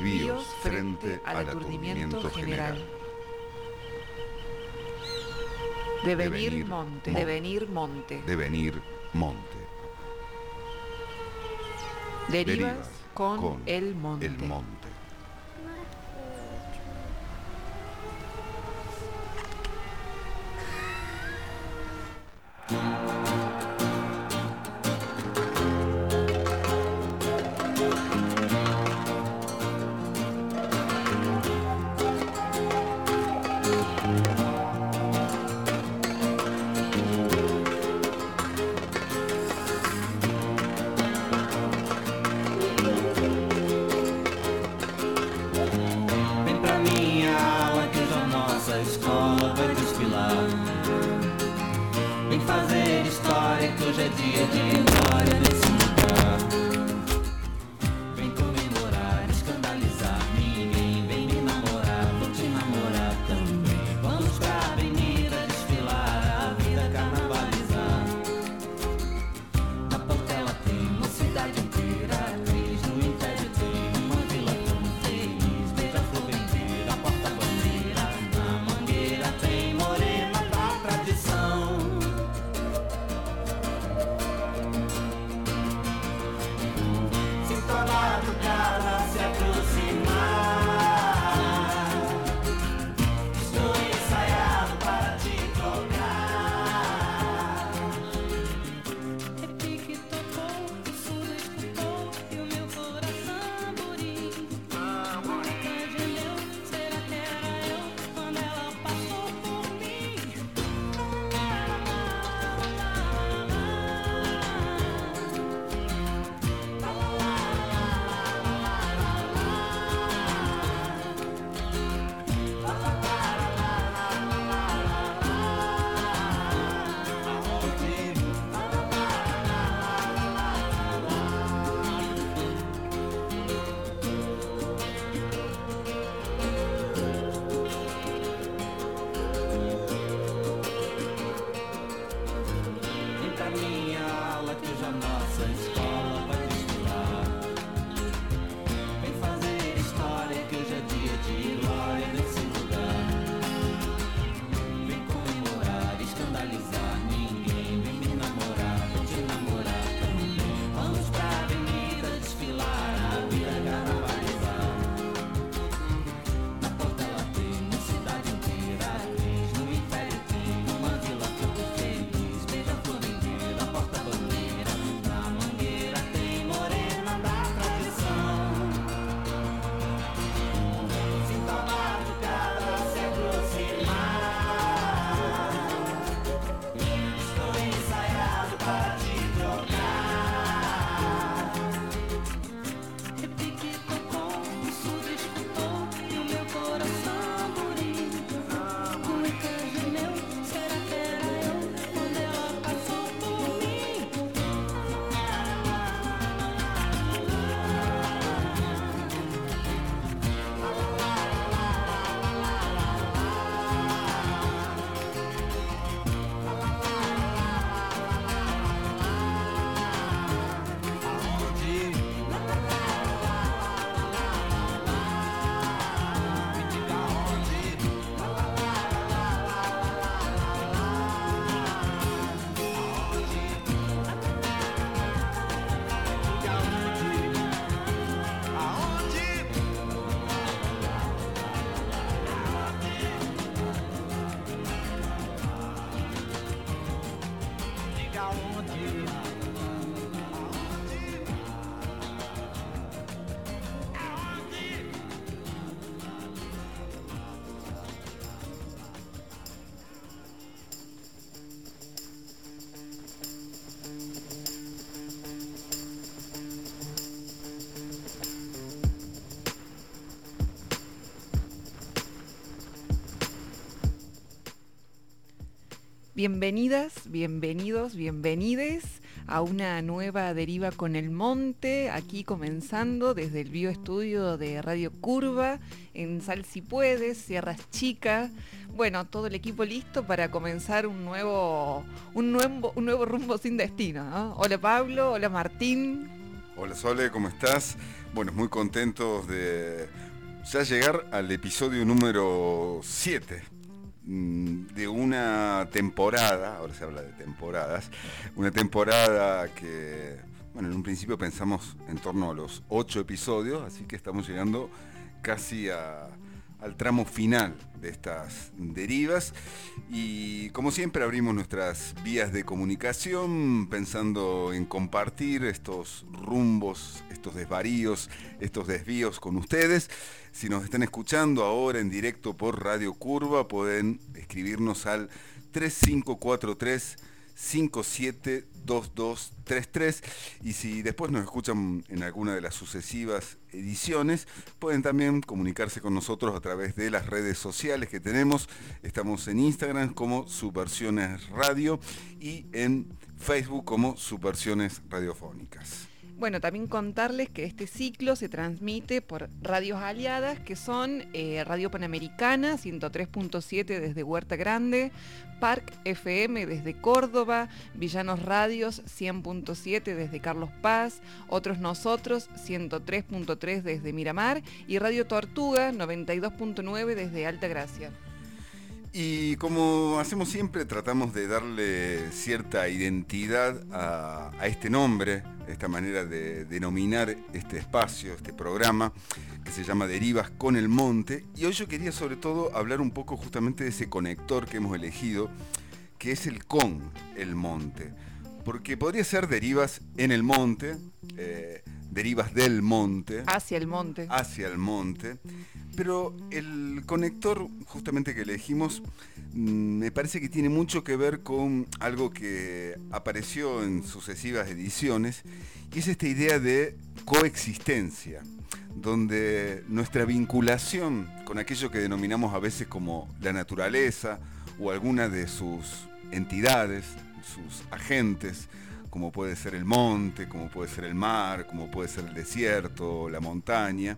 desvíos frente al aturdimiento general. Devenir monte. Devenir monte. Derivas con el monte. El monte. Bienvenidas, bienvenidos, bienvenides a una nueva Deriva con el Monte, aquí comenzando desde el bioestudio de Radio Curva, en Sal Si Puedes, Sierras Chicas. Bueno, todo el equipo listo para comenzar un nuevo rumbo sin destino, ¿no? Hola Pablo, hola Martín. Hola Sole, ¿cómo estás? Bueno, muy contentos de ya llegar al episodio número 7 de una temporada, ahora se habla de temporadas, una temporada que, bueno, en un principio pensamos en torno a los 8 episodios, así que estamos llegando casi al tramo final de estas derivas y como siempre abrimos nuestras vías de comunicación pensando en compartir estos rumbos, estos desvaríos, estos desvíos con ustedes. Si nos están escuchando ahora en directo por Radio Curva, pueden escribirnos al 3543 572233 y si después nos escuchan en alguna de las sucesivas ediciones, pueden también comunicarse con nosotros a través de las redes sociales que tenemos. Estamos en Instagram como Subversiones Radio y en Facebook como Subversiones Radiofónicas. Bueno, también contarles que este ciclo se transmite por radios aliadas, que son Radio Panamericana, 103.7 desde Huerta Grande, Parc FM desde Córdoba, Villanos Radios, 100.7 desde Carlos Paz, Otros Nosotros, 103.3 desde Miramar, y Radio Tortuga, 92.9 desde Alta Gracia. Y como hacemos siempre, tratamos de darle cierta identidad a este nombre, esta manera de denominar este espacio, este programa, que se llama Derivas con el Monte. Y hoy yo quería sobre todo hablar un poco justamente de ese conector que hemos elegido, que es el con el monte. Porque podría ser derivas en el monte, derivas del monte. Hacia el monte. Hacia el monte. Pero el conector justamente que elegimos me parece que tiene mucho que ver con algo que apareció en sucesivas ediciones y es esta idea de coexistencia, donde nuestra vinculación con aquello que denominamos a veces como la naturaleza o alguna de sus entidades, sus agentes, como puede ser el monte, como puede ser el mar, como puede ser el desierto, la montaña,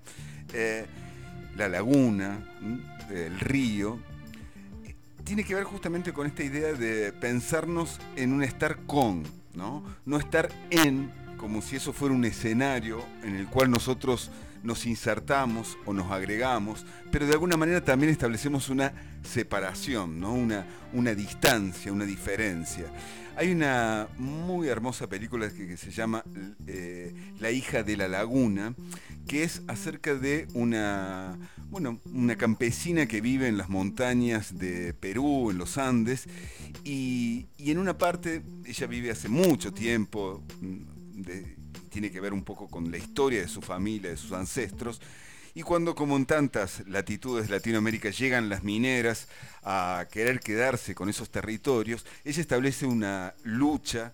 la laguna, el río, tiene que ver justamente con esta idea de pensarnos en un estar con, ¿no? No estar en, como si eso fuera un escenario en el cual nosotros nos insertamos o nos agregamos, pero de alguna manera también establecemos una separación, ¿no? Una distancia, una diferencia. Hay una muy hermosa película que se llama La hija de la laguna, que es acerca de una campesina que vive en las montañas de Perú, en los Andes, y en una parte, ella vive hace mucho tiempo, tiene que ver un poco con la historia de su familia, de sus ancestros, y cuando, como en tantas latitudes de Latinoamérica, llegan las mineras a querer quedarse con esos territorios, ella establece una lucha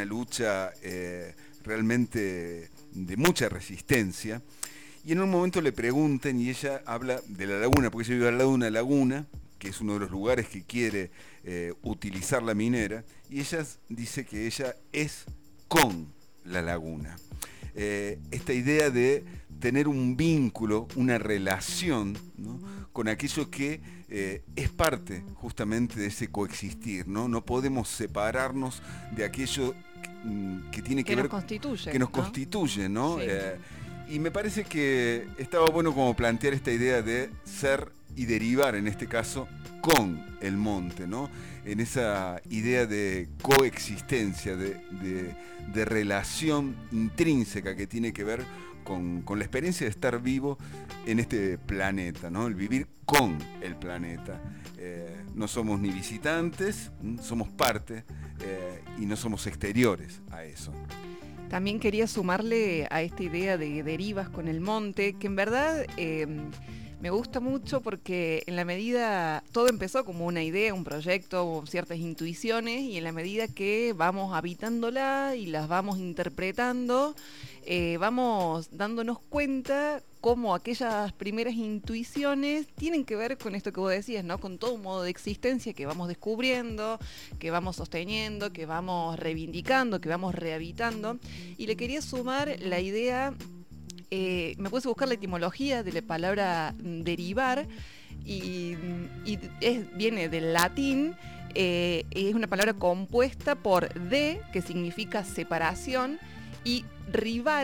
realmente de mucha resistencia. Y en un momento le preguntan y ella habla de la laguna, porque ella vive al lado de una laguna, que es uno de los lugares que quiere utilizar la minera, y ella dice que ella es con la laguna. Esta idea de tener un vínculo, una relación, ¿no? Con aquello que es parte justamente de ese coexistir, ¿no? No podemos separarnos de aquello que tiene que ver, constituye, que nos ¿no? Constituye, ¿no? Sí. Y me parece que estaba bueno como plantear esta idea de ser y derivar, en este caso, con el monte, ¿no? En esa idea de coexistencia, de relación intrínseca que tiene que ver con la experiencia de estar vivo en este planeta, ¿no? El vivir con el planeta. No somos ni visitantes, somos parte y no somos exteriores a eso. También quería sumarle a esta idea de derivas con el monte, que en verdad me gusta mucho porque en la medida, todo empezó como una idea, un proyecto, ciertas intuiciones, y en la medida que vamos habitándola y las vamos interpretando, vamos dándonos cuenta cómo aquellas primeras intuiciones tienen que ver con esto que vos decías, ¿no? Con todo un modo de existencia que vamos descubriendo, que vamos sosteniendo, que vamos reivindicando, que vamos rehabitando. Y le quería sumar la idea, me puse a buscar la etimología de la palabra derivar, y viene del latín, es una palabra compuesta por de, que significa separación, y rivare,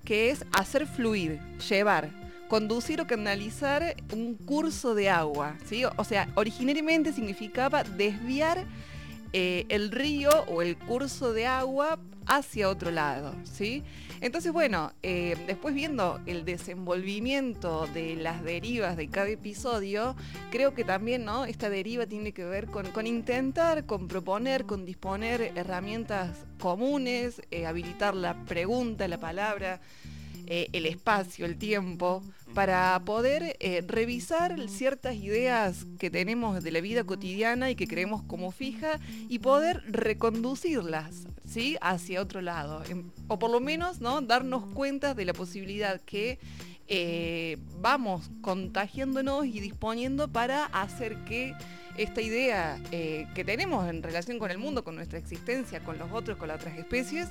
que es hacer fluir, llevar, conducir o canalizar un curso de agua, ¿sí? O sea, originariamente significaba desviar el río o el curso de agua hacia otro lado, ¿sí? Entonces, bueno, después viendo el desenvolvimiento de las derivas de cada episodio, creo que también, ¿no?, esta deriva tiene que ver con intentar, con proponer, con disponer herramientas comunes, habilitar la pregunta, la palabra, el espacio, el tiempo, para poder revisar ciertas ideas que tenemos de la vida cotidiana y que creemos como fija y poder reconducirlas, ¿sí?, hacia otro lado. O por lo menos, ¿no?, darnos cuenta de la posibilidad que vamos contagiándonos y disponiendo para hacer que esta idea que tenemos en relación con el mundo, con nuestra existencia, con los otros, con las otras especies,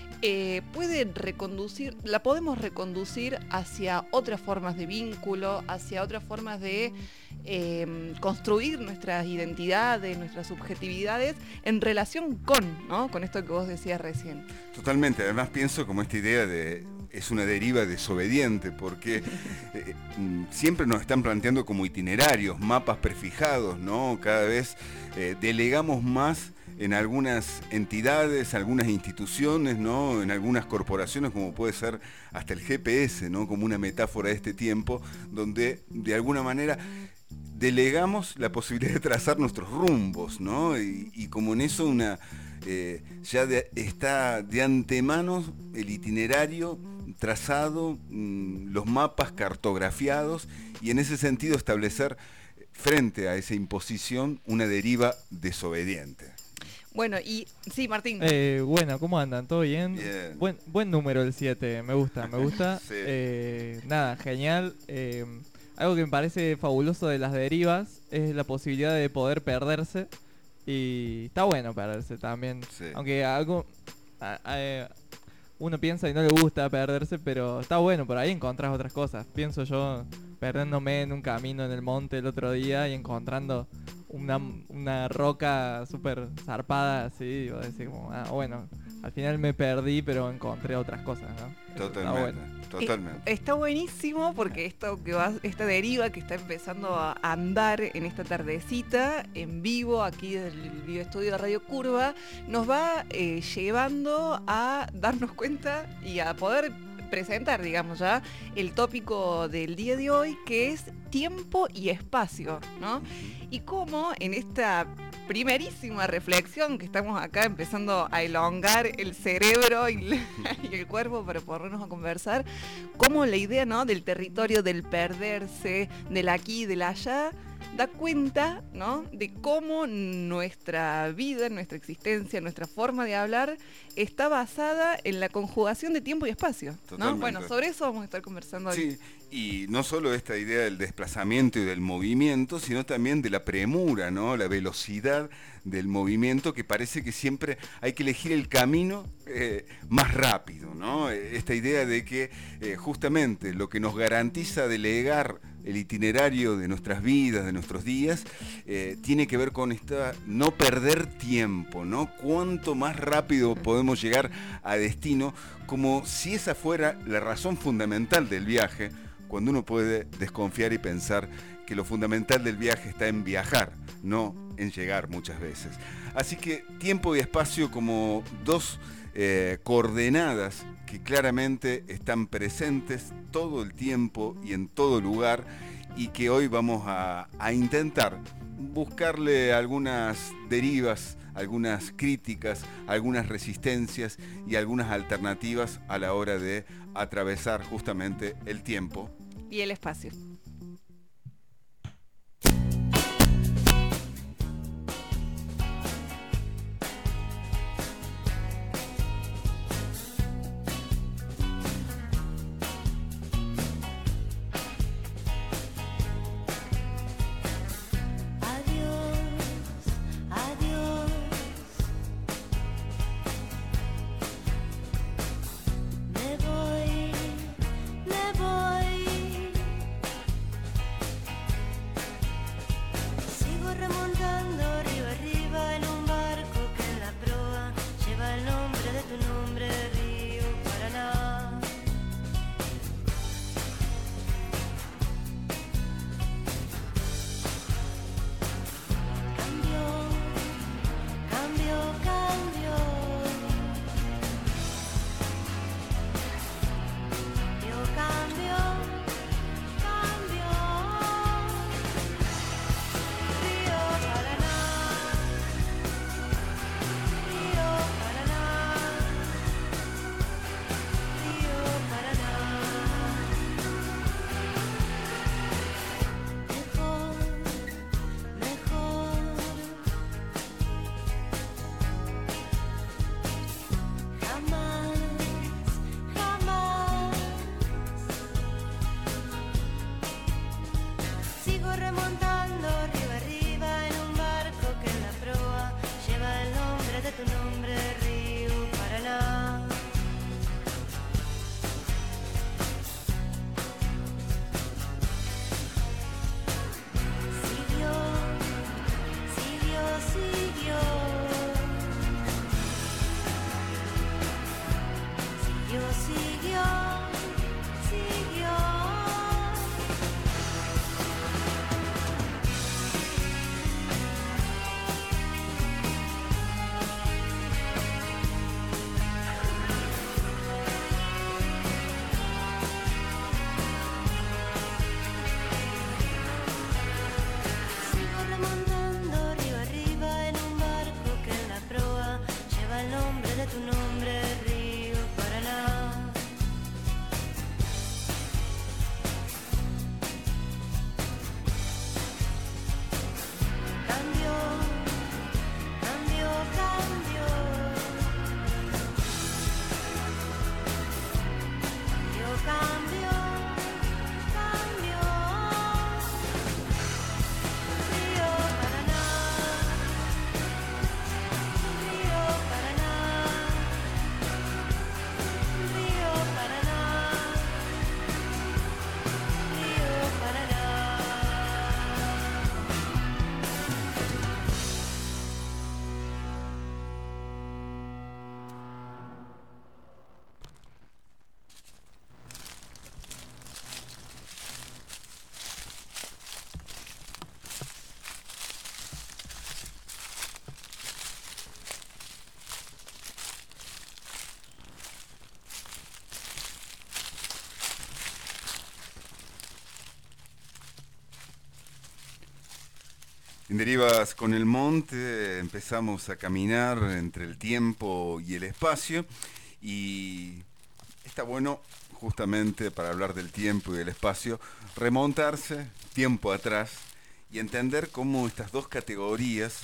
la podemos reconducir hacia otras formas de vínculo, hacia otras formas de construir nuestras identidades, nuestras subjetividades en relación con esto que vos decías recién. Totalmente, además pienso como esta idea es una deriva desobediente, porque siempre nos están planteando como itinerarios, mapas prefijados, ¿no? Cada vez delegamos más en algunas entidades, algunas instituciones, ¿no?, en algunas corporaciones, como puede ser hasta el GPS, ¿no?, como una metáfora de este tiempo, donde de alguna manera delegamos la posibilidad de trazar nuestros rumbos, ¿no? Y como en eso está de antemano el itinerario trazado, los mapas cartografiados, y en ese sentido establecer frente a esa imposición una deriva desobediente. Bueno, y sí, Martín. Bueno, ¿cómo andan? ¿Todo bien? Bien. Buen número el 7, me gusta. Sí. Nada, genial. Algo que me parece fabuloso de las derivas es la posibilidad de poder perderse. Y está bueno perderse también. Sí. Aunque uno piensa y no le gusta perderse, pero está bueno, por ahí encontrás otras cosas. Pienso yo perdiéndome en un camino en el monte el otro día y encontrando una roca súper zarpada así, y vos decís como, bueno, al final me perdí, pero encontré otras cosas, ¿no? Totalmente. Está buenísimo porque esta deriva que está empezando a andar en esta tardecita en vivo aquí del video estudio de Radio Curva nos va llevando a darnos cuenta y a poder presentar, digamos, ya el tópico del día de hoy, que es tiempo y espacio, ¿no? Y cómo en esta primerísima reflexión que estamos acá empezando a elongar el cerebro y el cuerpo para ponernos a conversar, cómo la idea, ¿no?, del territorio, del perderse, del aquí y del allá, da cuenta, ¿no?, de cómo nuestra vida, nuestra existencia, nuestra forma de hablar está basada en la conjugación de tiempo y espacio, ¿no? Bueno, sobre eso vamos a estar conversando hoy. Sí, y no solo esta idea del desplazamiento y del movimiento, sino también de la premura, ¿no?, la velocidad del movimiento, que parece que siempre hay que elegir el camino más rápido, ¿no? Esta idea de que justamente lo que nos garantiza delegar el itinerario de nuestras vidas, de nuestros días, tiene que ver con esta no perder tiempo, ¿no? Cuánto más rápido podemos llegar a destino, como si esa fuera la razón fundamental del viaje, cuando uno puede desconfiar y pensar que lo fundamental del viaje está en viajar, no en llegar muchas veces. Así que tiempo y espacio como dos coordenadas que claramente están presentes todo el tiempo y en todo lugar, y que hoy vamos a intentar buscarle algunas derivas, algunas críticas, algunas resistencias y algunas alternativas a la hora de atravesar justamente el tiempo y el espacio. En Derivas con el Monte empezamos a caminar entre el tiempo y el espacio y está bueno justamente para hablar del tiempo y del espacio remontarse tiempo atrás y entender cómo estas dos categorías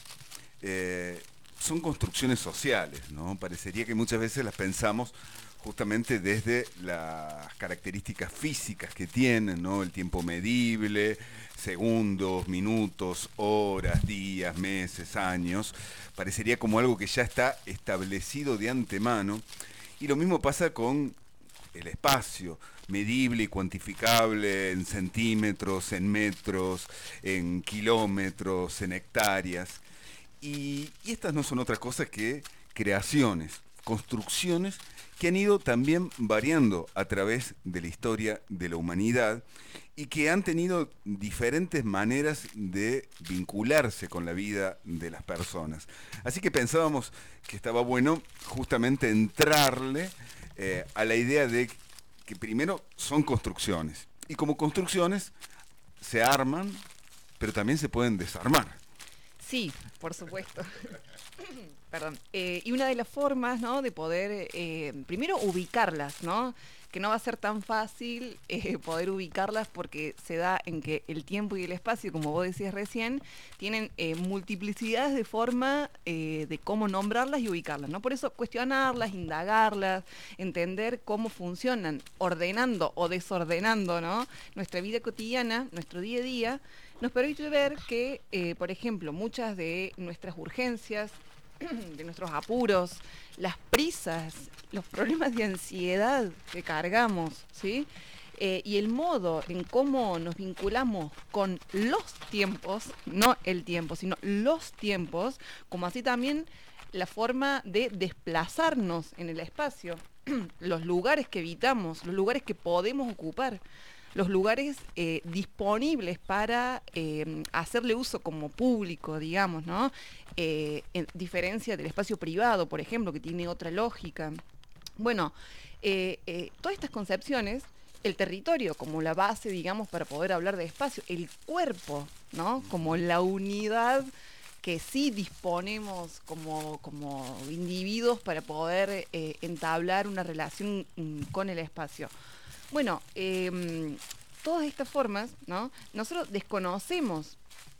son construcciones sociales, ¿no? Parecería que muchas veces las pensamos justamente desde las características físicas que tienen, ¿no? El tiempo medible, segundos, minutos, horas, días, meses, años. Parecería como algo que ya está establecido de antemano. Y lo mismo pasa con el espacio, medible y cuantificable en centímetros, en metros, en kilómetros, en hectáreas. Y estas no son otra cosa que creaciones, construcciones que han ido también variando a través de la historia de la humanidad y que han tenido diferentes maneras de vincularse con la vida de las personas. Así que pensábamos que estaba bueno justamente entrarle a la idea de que primero son construcciones y como construcciones se arman, pero también se pueden desarmar. Sí, por supuesto. Perdón. Y una de las formas, ¿no?, de poder, primero ubicarlas, ¿no? Que no va a ser tan fácil poder ubicarlas porque se da en que el tiempo y el espacio, como vos decías recién, tienen multiplicidades de forma de cómo nombrarlas y ubicarlas, ¿no? Por eso cuestionarlas, indagarlas, entender cómo funcionan, ordenando o desordenando, ¿no?, nuestra vida cotidiana, nuestro día a día, nos permite ver que, por ejemplo, muchas de nuestras urgencias, de nuestros apuros, las prisas, los problemas de ansiedad que cargamos, ¿sí? Y el modo en cómo nos vinculamos con los tiempos, no el tiempo, sino los tiempos, como así también la forma de desplazarnos en el espacio, los lugares que evitamos, los lugares que podemos ocupar, los lugares disponibles para hacerle uso como público, digamos, ¿no? En diferencia del espacio privado, por ejemplo, que tiene otra lógica. Bueno, todas estas concepciones, el territorio como la base, digamos, para poder hablar de espacio, el cuerpo, ¿no?, como la unidad que sí disponemos como individuos para poder entablar una relación con el espacio. Bueno, todas estas formas, ¿no?, nosotros desconocemos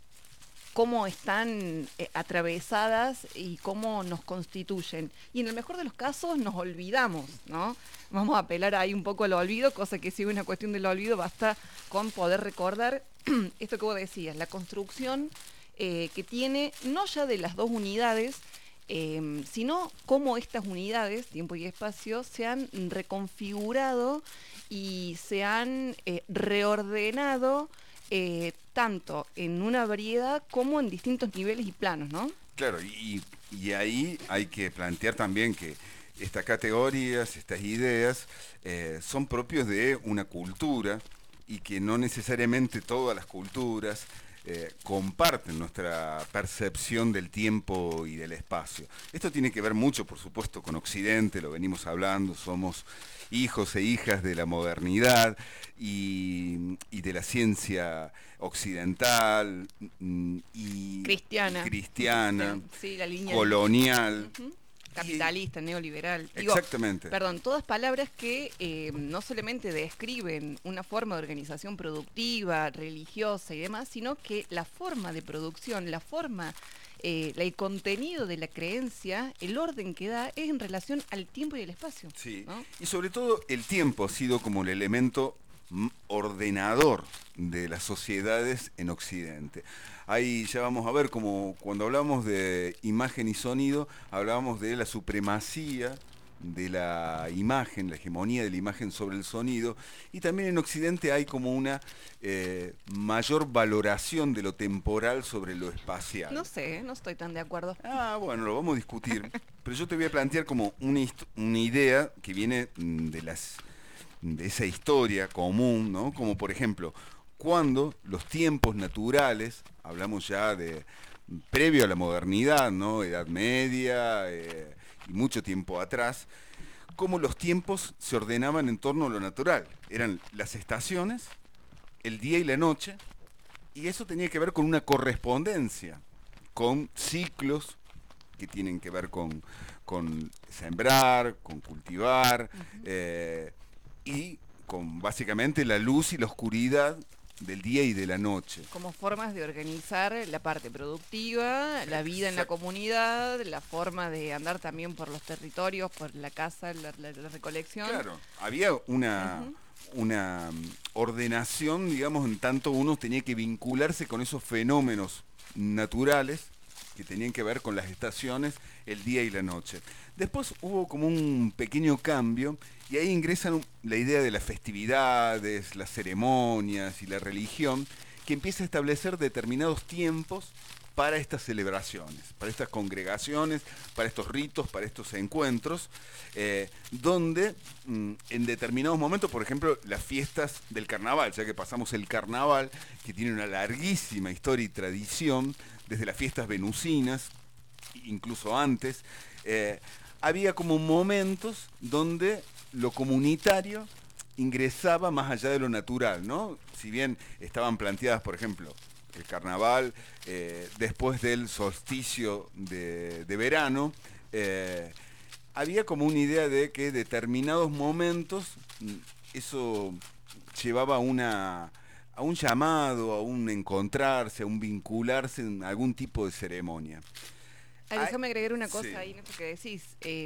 cómo están atravesadas y cómo nos constituyen. Y en el mejor de los casos nos olvidamos, ¿no? Vamos a apelar ahí un poco al olvido, cosa que si es una cuestión del olvido, basta con poder recordar esto que vos decías, la construcción que tiene, no ya de las dos unidades, sino cómo estas unidades, tiempo y espacio, se han reconfigurado y se han reordenado tanto en una variedad como en distintos niveles y planos, ¿no? Claro, y ahí hay que plantear también que estas categorías, estas ideas, son propios de una cultura y que no necesariamente todas las culturas comparten nuestra percepción del tiempo y del espacio. Esto tiene que ver mucho, por supuesto, con Occidente, lo venimos hablando, somos hijos e hijas de la modernidad y de la ciencia occidental y cristiana, sí, la línea colonial. Uh-huh. Capitalista, neoliberal. Exactamente. Digo, perdón, todas palabras que no solamente describen una forma de organización productiva, religiosa y demás, sino que la forma de producción, la forma, el contenido de la creencia, el orden que da es en relación al tiempo y el espacio. Sí, ¿no? Y sobre todo el tiempo ha sido como el elemento ordenador de las sociedades en Occidente. Ahí ya vamos a ver como cuando hablamos de imagen y sonido, hablábamos de la supremacía de la imagen, la hegemonía de la imagen sobre el sonido, y también en Occidente hay como una mayor valoración de lo temporal sobre lo espacial. No sé, no estoy tan de acuerdo. Bueno, lo vamos a discutir, pero yo te voy a plantear como una idea que viene de esa historia común, ¿no? Como por ejemplo, cuando los tiempos naturales, hablamos ya de previo a la modernidad, ¿no?, Edad Media y mucho tiempo atrás, cómo los tiempos se ordenaban en torno a lo natural. Eran las estaciones, el día y la noche, Y eso tenía que ver con una correspondencia, con ciclos que tienen que ver con sembrar, con cultivar, y con básicamente la luz y la oscuridad del día y de la noche. Como formas de organizar la parte productiva, la vida en la comunidad, la forma de andar también por los territorios, por la casa, la recolección. Claro, había una ordenación, digamos, en tanto uno tenía que vincularse con esos fenómenos naturales que tenían que ver con las estaciones, el día y la noche. Después hubo como un pequeño cambio y ahí ingresan la idea de las festividades, las ceremonias y la religión, que empieza a establecer determinados tiempos para estas celebraciones, para estas congregaciones, para estos ritos, para estos encuentros, donde en determinados momentos, por ejemplo, las fiestas del carnaval, ya que pasamos el carnaval, que tiene una larguísima historia y tradición, desde las fiestas venusinas, incluso antes, había como momentos donde lo comunitario ingresaba más allá de lo natural, ¿no? Si bien estaban planteadas, por ejemplo, el carnaval después del solsticio de verano, había como una idea de que determinados momentos eso llevaba a un llamado, a un encontrarse, a un vincularse en algún tipo de ceremonia. Déjame agregar una cosa sí. ahí en esto que decís.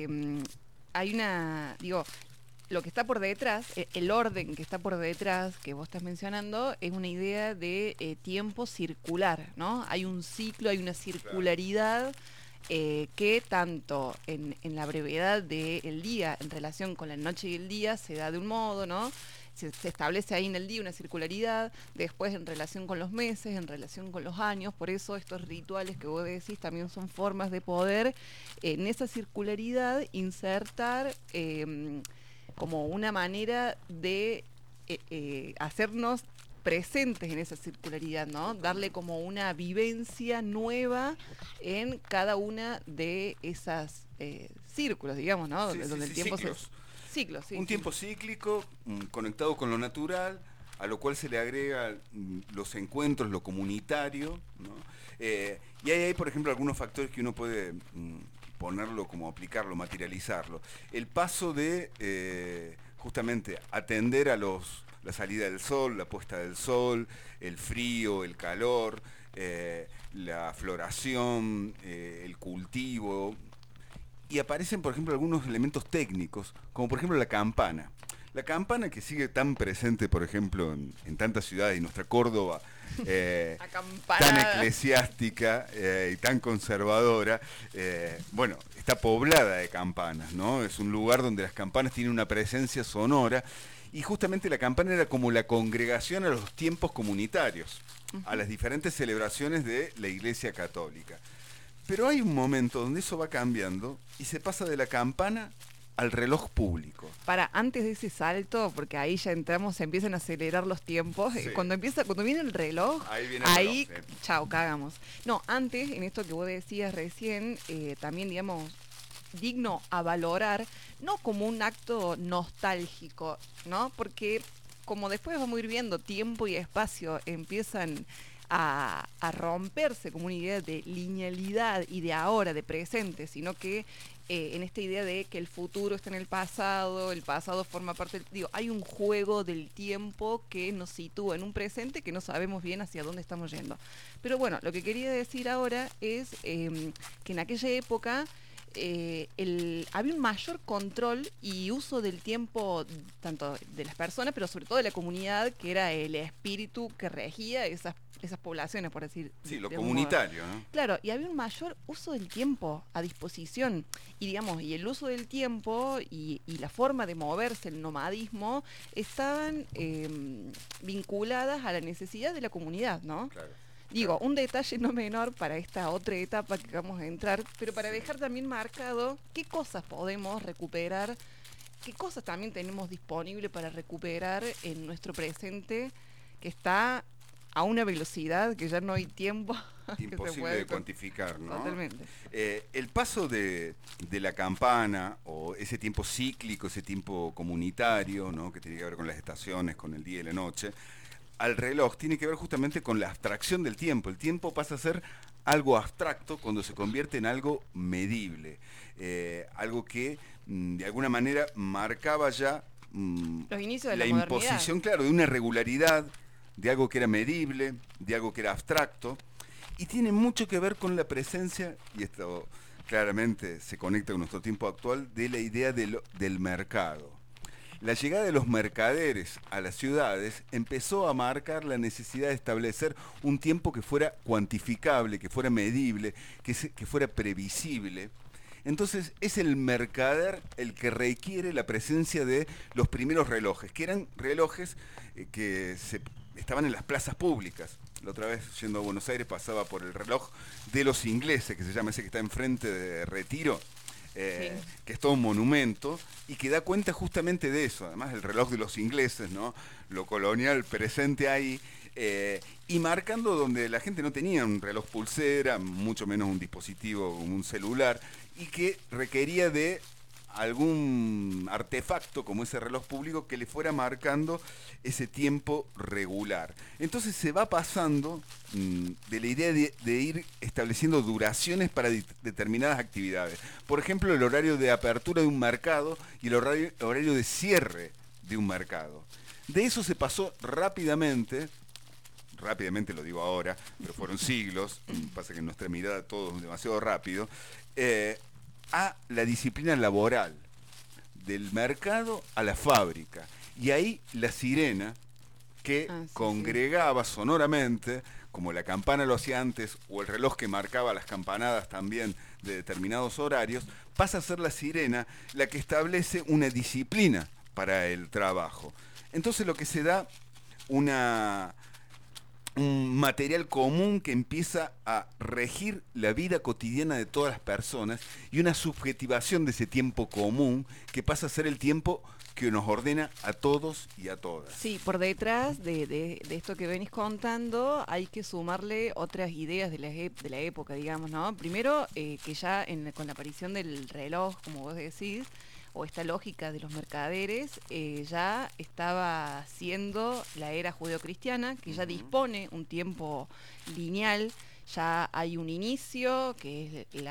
Hay una, digo, lo que está por detrás, el orden que está por detrás, que vos estás mencionando, es una idea de tiempo circular, ¿no? Hay un ciclo, hay una circularidad que tanto en la brevedad del día en relación con la noche y el día se da de un modo, ¿no? Se establece ahí en el día una circularidad, después en relación con los meses, en relación con los años, por eso estos rituales que vos decís también son formas de poder en esa circularidad insertar como una manera de hacernos presentes en esa circularidad, ¿no? Darle como una vivencia nueva en cada una de esas círculos, digamos, ¿no? Sí, donde sí, el tiempo ciclos. Ciclos, sí. Un tiempo cíclico, conectado con lo natural, a lo cual se le agrega los encuentros, lo comunitario, ¿no? Y ahí hay, por ejemplo, algunos factores que uno puede ponerlo, como aplicarlo, materializarlo. El paso de justamente atender a la salida del sol, la puesta del sol, el frío, el calor, la floración, el cultivo. Y aparecen, por ejemplo, algunos elementos técnicos, como por ejemplo la campana. La campana que sigue tan presente, por ejemplo, en tantas ciudades, y nuestra Córdoba, tan eclesiástica y tan conservadora, bueno, está poblada de campanas, ¿no? Es un lugar donde las campanas tienen una presencia sonora, y justamente la campana era como la congregación a los tiempos comunitarios, a las diferentes celebraciones de la Iglesia Católica. Pero hay un momento donde eso va cambiando y se pasa de la campana al reloj público. Antes de ese salto, porque ahí ya entramos, se empiezan a acelerar los tiempos. Sí. Cuando viene el reloj, ahí reloj, chao, cagamos. No, antes, en esto que vos decías recién, también, digamos, digno a valorar, no como un acto nostálgico, ¿no? Porque como después vamos a ir viendo, tiempo y espacio empiezan a romperse como una idea de linealidad y de ahora, de presente, sino que en esta idea de que el futuro está en el pasado forma parte del... Digo, hay un juego del tiempo que nos sitúa en un presente que no sabemos bien hacia dónde estamos yendo. Pero bueno, lo que quería decir ahora es que en aquella época había un mayor control y uso del tiempo, tanto de las personas, pero sobre todo de la comunidad, que era el espíritu que regía esas poblaciones, por decir. Sí, lo comunitario, ¿no? Claro, y había un mayor uso del tiempo a disposición. Y digamos, y el uso del tiempo y la forma de moverse, el nomadismo, estaban vinculadas a la necesidad de la comunidad, ¿no? Claro. Digo, un detalle no menor para esta otra etapa que vamos a entrar, pero para dejar también marcado qué cosas podemos recuperar, qué cosas también tenemos disponible para recuperar en nuestro presente, que está a una velocidad que ya no hay tiempo. Imposible de cuantificar, ¿no? Totalmente. El paso de la campana, o ese tiempo cíclico, ese tiempo comunitario, ¿no? Que tiene que ver con las estaciones, con el día y la noche, al reloj tiene que ver justamente con la abstracción del tiempo. El tiempo pasa a ser algo abstracto cuando se convierte en algo medible, algo que de alguna manera marcaba ya Los inicios de la la modernidad. imposición, claro, de una regularidad, de algo que era medible, de algo que era abstracto, y tiene mucho que ver con la presencia, y esto claramente se conecta con nuestro tiempo actual, de la idea del mercado. La llegada de los mercaderes a las ciudades empezó a marcar la necesidad de establecer un tiempo que fuera cuantificable, que fuera medible, que fuera previsible. Entonces es el mercader el que requiere la presencia de los primeros relojes, que eran relojes estaban en las plazas públicas. La otra vez, yendo a Buenos Aires, pasaba por el reloj de los ingleses, que se llama ese que está enfrente de Retiro, Sí. que es todo un monumento y que da cuenta justamente de eso. Además, el reloj de los ingleses, ¿no? Lo colonial presente ahí, y marcando donde la gente no tenía un reloj pulsera, mucho menos un dispositivo como un celular, y que requería de algún artefacto como ese reloj público que le fuera marcando ese tiempo regular. Entonces se va pasando de la idea de ir estableciendo duraciones para determinadas actividades. Por ejemplo, el horario de apertura de un mercado y el horario de cierre de un mercado. De eso se pasó rápidamente lo digo ahora, pero fueron siglos, pasa que en nuestra mirada todo es demasiado rápido, a la disciplina laboral, del mercado a la fábrica. Y ahí la sirena, que congregaba sonoramente, como la campana lo hacía antes, o el reloj que marcaba las campanadas también de determinados horarios, pasa a ser la sirena la que establece una disciplina para el trabajo. Entonces lo que se da un material común que empieza a regir la vida cotidiana de todas las personas y una subjetivación de ese tiempo común que pasa a ser el tiempo que nos ordena a todos y a todas. Sí, por detrás de esto que venís contando hay que sumarle otras ideas de la época, digamos, ¿no? Primero, que ya con la aparición del reloj, como vos decís, o esta lógica de los mercaderes, ya estaba siendo la era judeocristiana, que ya dispone un tiempo lineal, ya hay un inicio, que es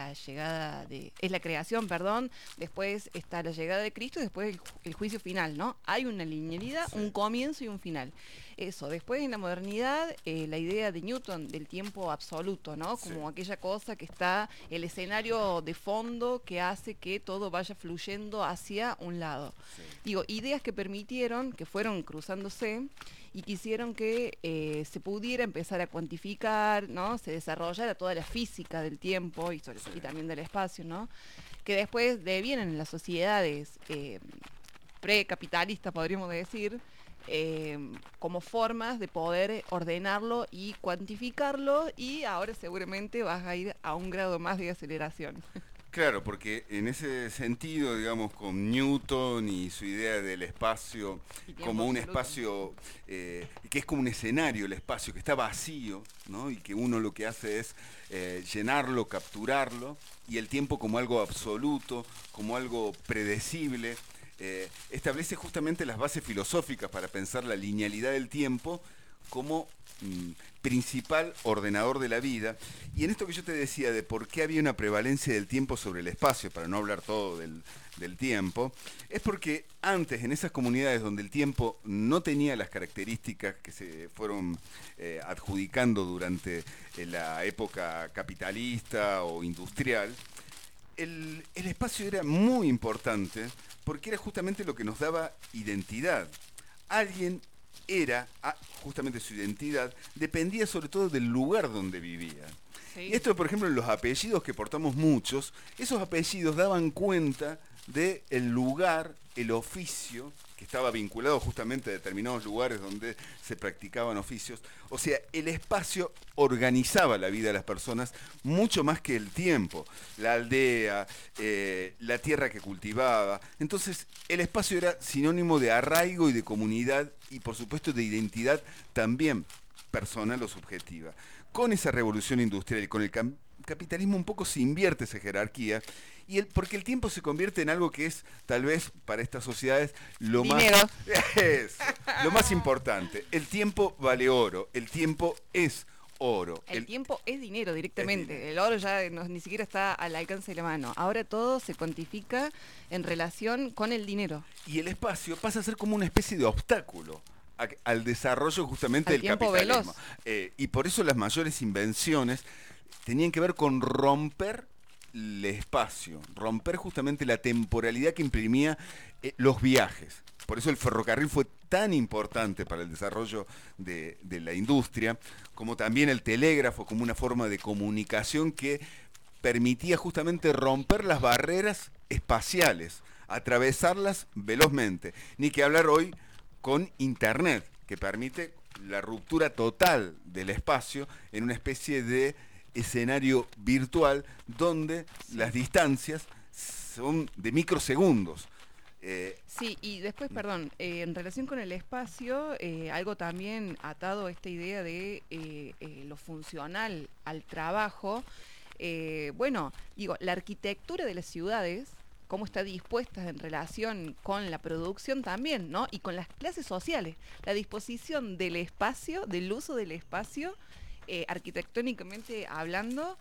la creación, perdón, después está la llegada de Cristo y después el juicio final, ¿no? Hay una linealidad, un comienzo y un final. Eso, después en la modernidad, la idea de Newton del tiempo absoluto, ¿no? Como aquella cosa que está, el escenario de fondo que hace que todo vaya fluyendo hacia un lado. Digo, ideas que permitieron, que fueron cruzándose y que hicieron que se pudiera empezar a cuantificar, ¿no? Se desarrollara toda la física del tiempo y también del espacio, ¿no? Que después devienen en las sociedades precapitalistas, podríamos decir, como formas de poder ordenarlo y cuantificarlo, y ahora seguramente vas a ir a un grado más de aceleración. Claro, porque en ese sentido, digamos, con Newton y su idea del espacio como un espacio que es como un escenario, el espacio que está vacío, ¿no? Y que uno lo que hace es llenarlo, capturarlo, y el tiempo como algo absoluto, como algo predecible, establece justamente las bases filosóficas para pensar la linealidad del tiempo como principal ordenador de la vida. Y en esto que yo te decía de por qué había una prevalencia del tiempo sobre el espacio, para no hablar todo del tiempo, es porque antes en esas comunidades donde el tiempo no tenía las características que se fueron adjudicando durante la época capitalista o industrial, el espacio era muy importante porque era justamente lo que nos daba identidad. Alguien justamente su identidad dependía sobre todo del lugar donde vivía. Sí. Y esto, por ejemplo, en los apellidos que portamos muchos, esos apellidos daban cuenta del lugar, el oficio, que estaba vinculado justamente a determinados lugares donde se practicaban oficios. O sea, el espacio organizaba la vida de las personas mucho más que el tiempo. La aldea, la tierra que cultivaba. Entonces, el espacio era sinónimo de arraigo y de comunidad y, por supuesto, de identidad también personal o subjetiva. Con esa revolución industrial y con el capitalismo un poco se invierte esa jerarquía, porque el tiempo se convierte en algo que es, tal vez, para estas sociedades, lo dinero. más... Eso. Lo más importante, el tiempo vale oro, el tiempo es oro. El tiempo es dinero directamente. Es dinero. El oro ya ni siquiera está al alcance de la mano. Ahora todo se cuantifica en relación con el dinero. Y el espacio pasa a ser como una especie de obstáculo al desarrollo justamente Al del tiempo capitalismo. veloz. Y por eso las mayores invenciones tenían que ver con romper el espacio, romper justamente la temporalidad que imprimía los viajes. Por eso el ferrocarril fue tan importante para el desarrollo de la industria, como también el telégrafo como una forma de comunicación que permitía justamente romper las barreras espaciales, atravesarlas velozmente. Ni que hablar hoy con Internet, que permite la ruptura total del espacio en una especie de escenario virtual donde las distancias son de microsegundos. Sí, y después, perdón, en relación con el espacio, algo también atado a esta idea de lo funcional al trabajo, bueno, digo, la arquitectura de las ciudades, cómo está dispuesta en relación con la producción también, ¿no? Y con las clases sociales, la disposición del espacio, del uso del espacio, arquitectónicamente hablando,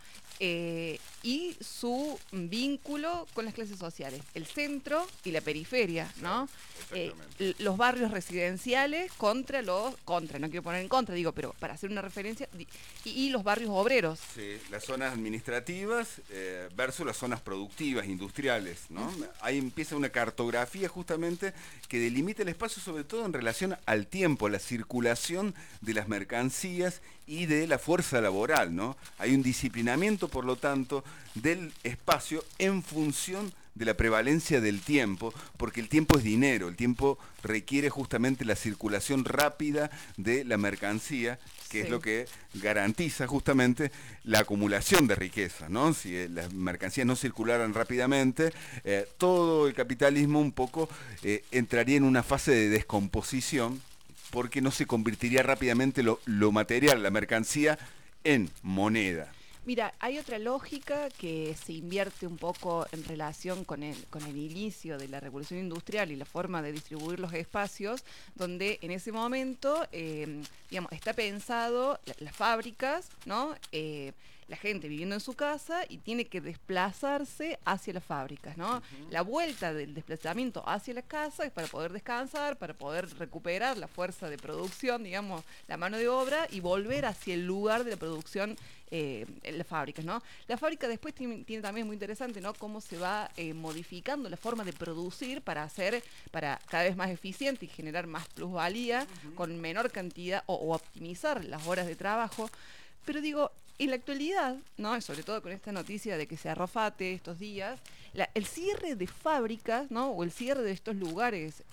y su vínculo con las clases sociales, el centro y la periferia, ¿no? Los barrios residenciales no quiero poner en contra, digo, pero para hacer una referencia, y los barrios obreros. Sí, las zonas administrativas versus las zonas productivas, industriales, ¿no? Ahí empieza una cartografía justamente que delimita el espacio sobre todo en relación al tiempo, la circulación de las mercancías y de la fuerza laboral, ¿no? Hay un disciplinamiento, por lo tanto, del espacio en función de la prevalencia del tiempo, porque el tiempo es dinero, el tiempo requiere justamente la circulación rápida de la mercancía, que Sí. es lo que garantiza justamente la acumulación de riqueza, ¿no? Si las mercancías no circularan rápidamente, todo el capitalismo un poco entraría en una fase de descomposición, porque no se convertiría rápidamente lo material, la mercancía, en moneda. Mira, hay otra lógica que se invierte un poco en relación con el inicio de la revolución industrial y la forma de distribuir los espacios, donde en ese momento, digamos, está pensado las fábricas, ¿no? La gente viviendo en su casa y tiene que desplazarse hacia las fábricas, ¿no? Uh-huh. La vuelta del desplazamiento hacia la casa es para poder descansar, para poder recuperar la fuerza de producción, digamos, la mano de obra y volver hacia el lugar de la producción en las fábricas, ¿no? La fábrica después tiene también muy interesante, ¿no? Cómo se va modificando la forma de producir para cada vez más eficiente y generar más plusvalía, uh-huh, con menor cantidad o optimizar las horas de trabajo. Pero digo, en la actualidad, ¿no? Sobre todo con esta noticia de que se arrofate estos días, el cierre de fábricas, ¿no? O el cierre de estos lugares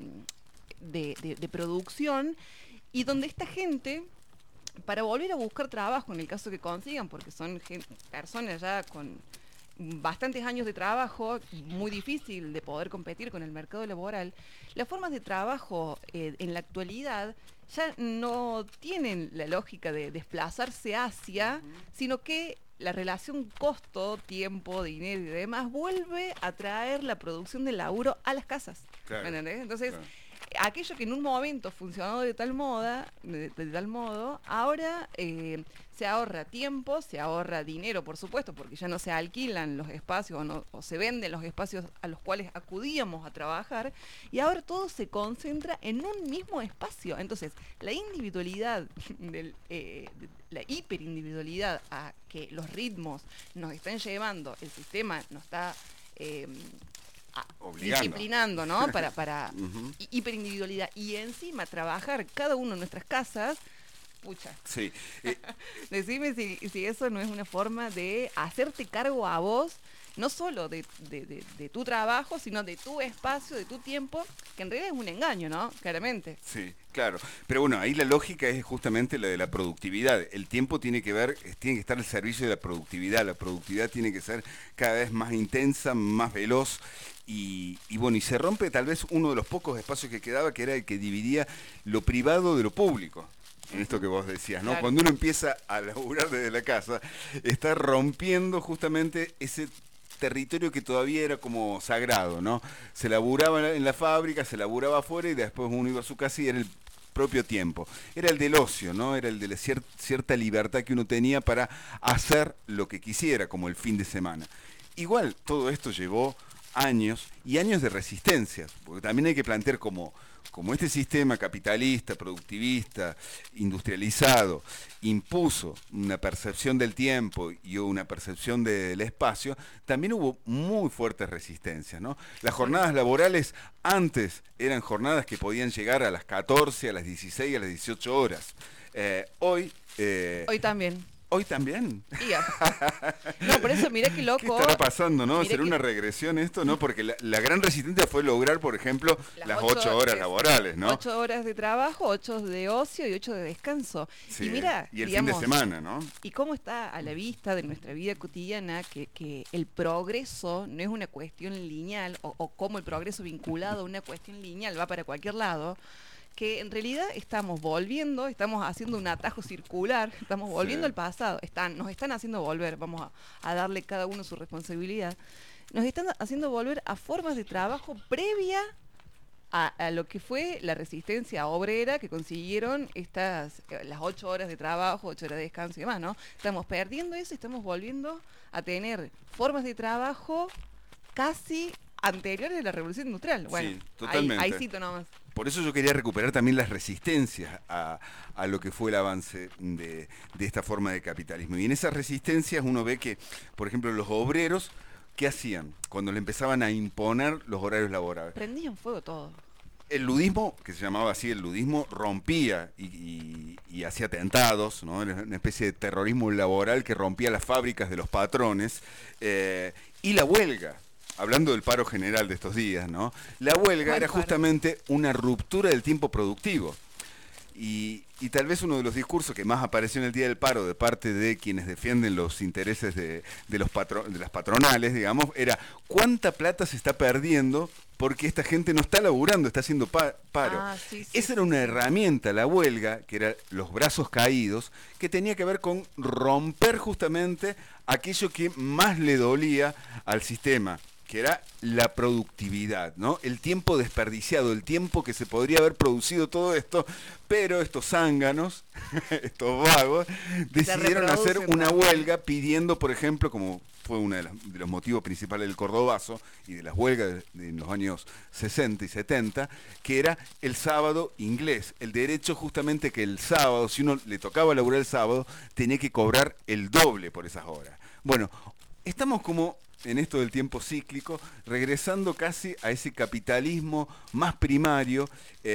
de producción, y donde esta gente, para volver a buscar trabajo, en el caso que consigan, porque son personas ya con bastantes años de trabajo, muy difícil de poder competir con el mercado laboral, las formas de trabajo en la actualidad ya no tienen la lógica de desplazarse hacia, uh-huh, sino que la relación costo, tiempo, dinero y demás vuelve a traer la producción del laburo a las casas. Claro, ¿entendés? Entonces, claro, aquello que en un momento funcionó de tal modo, ahora se ahorra tiempo, se ahorra dinero, por supuesto, porque ya no se alquilan los espacios o se venden los espacios a los cuales acudíamos a trabajar, y ahora todo se concentra en un mismo espacio. Entonces, la individualidad, la hiperindividualidad a que los ritmos nos están llevando, el sistema nos está disciplinando, ¿no? Para uh-huh, hiperindividualidad, y encima trabajar cada uno en nuestras casas. Pucha. Sí. Decime si eso no es una forma de hacerte cargo a vos, no solo de tu trabajo, sino de tu espacio, de tu tiempo, que en realidad es un engaño, ¿no? Claramente. Sí, claro. Pero bueno, ahí la lógica es justamente la de la productividad. El tiempo tiene que estar al servicio de la productividad. La productividad tiene que ser cada vez más intensa, más veloz. Y bueno, y se rompe tal vez uno de los pocos espacios que quedaba, que era el que dividía lo privado de lo público. En esto que vos decías, ¿no? Claro. Cuando uno empieza a laburar desde la casa, está rompiendo justamente ese territorio que todavía era como sagrado, ¿no? Se laburaba en la fábrica, se laburaba afuera y después uno iba a su casa y era el propio tiempo. Era el del ocio, ¿no? Era el de la cierta libertad que uno tenía para hacer lo que quisiera, como el fin de semana. Igual, todo esto llevó años y años de resistencia, porque también hay que plantear como este sistema capitalista, productivista, industrializado, impuso una percepción del tiempo y una percepción del espacio, también hubo muy fuertes resistencias, ¿no? Las jornadas laborales antes eran jornadas que podían llegar a las 14, a las 16, a las 18 horas. Hoy también. ¿Hoy también? No, por eso mirá qué loco. ¿Qué estará pasando, no? ¿Será que... una regresión esto, no? Porque la gran resistencia fue lograr, por ejemplo, las 8 horas laborales, ¿no? 8 horas de trabajo, 8 de ocio y 8 de descanso. Sí, y mira, y el digamos, fin de semana, ¿no? Y cómo está a la vista de nuestra vida cotidiana que el progreso no es una cuestión lineal, o cómo el progreso vinculado a una cuestión lineal va para cualquier lado, que en realidad estamos haciendo un atajo circular, estamos volviendo al pasado, nos están haciendo volver, vamos a darle cada uno su responsabilidad, nos están haciendo volver a formas de trabajo previa a lo que fue la resistencia obrera que consiguieron las 8 horas de trabajo, 8 horas de descanso y demás, ¿no? Estamos perdiendo eso y estamos volviendo a tener formas de trabajo casi anteriores a la revolución industrial. Bueno, sí, totalmente. Ahí cito nomás. Por eso yo quería recuperar también las resistencias a lo que fue el avance de esta forma de capitalismo. Y en esas resistencias uno ve que, por ejemplo, los obreros, ¿qué hacían? Cuando le empezaban a imponer los horarios laborales. Prendían fuego todo. El ludismo, que se llamaba así, el ludismo rompía y hacía atentados, ¿no? Era una especie de terrorismo laboral que rompía las fábricas de los patrones. Y la huelga. Hablando del paro general de estos días, ¿no? La huelga era justamente una ruptura del tiempo productivo. Y tal vez uno de los discursos que más apareció en el Día del Paro de parte de quienes defienden los intereses de las patronales, digamos, era ¿cuánta plata se está perdiendo porque esta gente no está laburando, está haciendo paro? Esa era una herramienta, la huelga, que era los brazos caídos, que tenía que ver con romper justamente aquello que más le dolía al sistema, que era la productividad, ¿no? El tiempo desperdiciado, el tiempo que se podría haber producido todo esto, pero estos zánganos, estos vagos, decidieron hacer una huelga pidiendo, por ejemplo, como fue uno de los motivos principales del Cordobazo y de las huelgas de los años 60 y 70, que era el sábado inglés, el derecho justamente que el sábado, si uno le tocaba laburar el sábado, tenía que cobrar el doble por esas horas. Bueno, estamos como en esto del tiempo cíclico, regresando casi a ese capitalismo más primario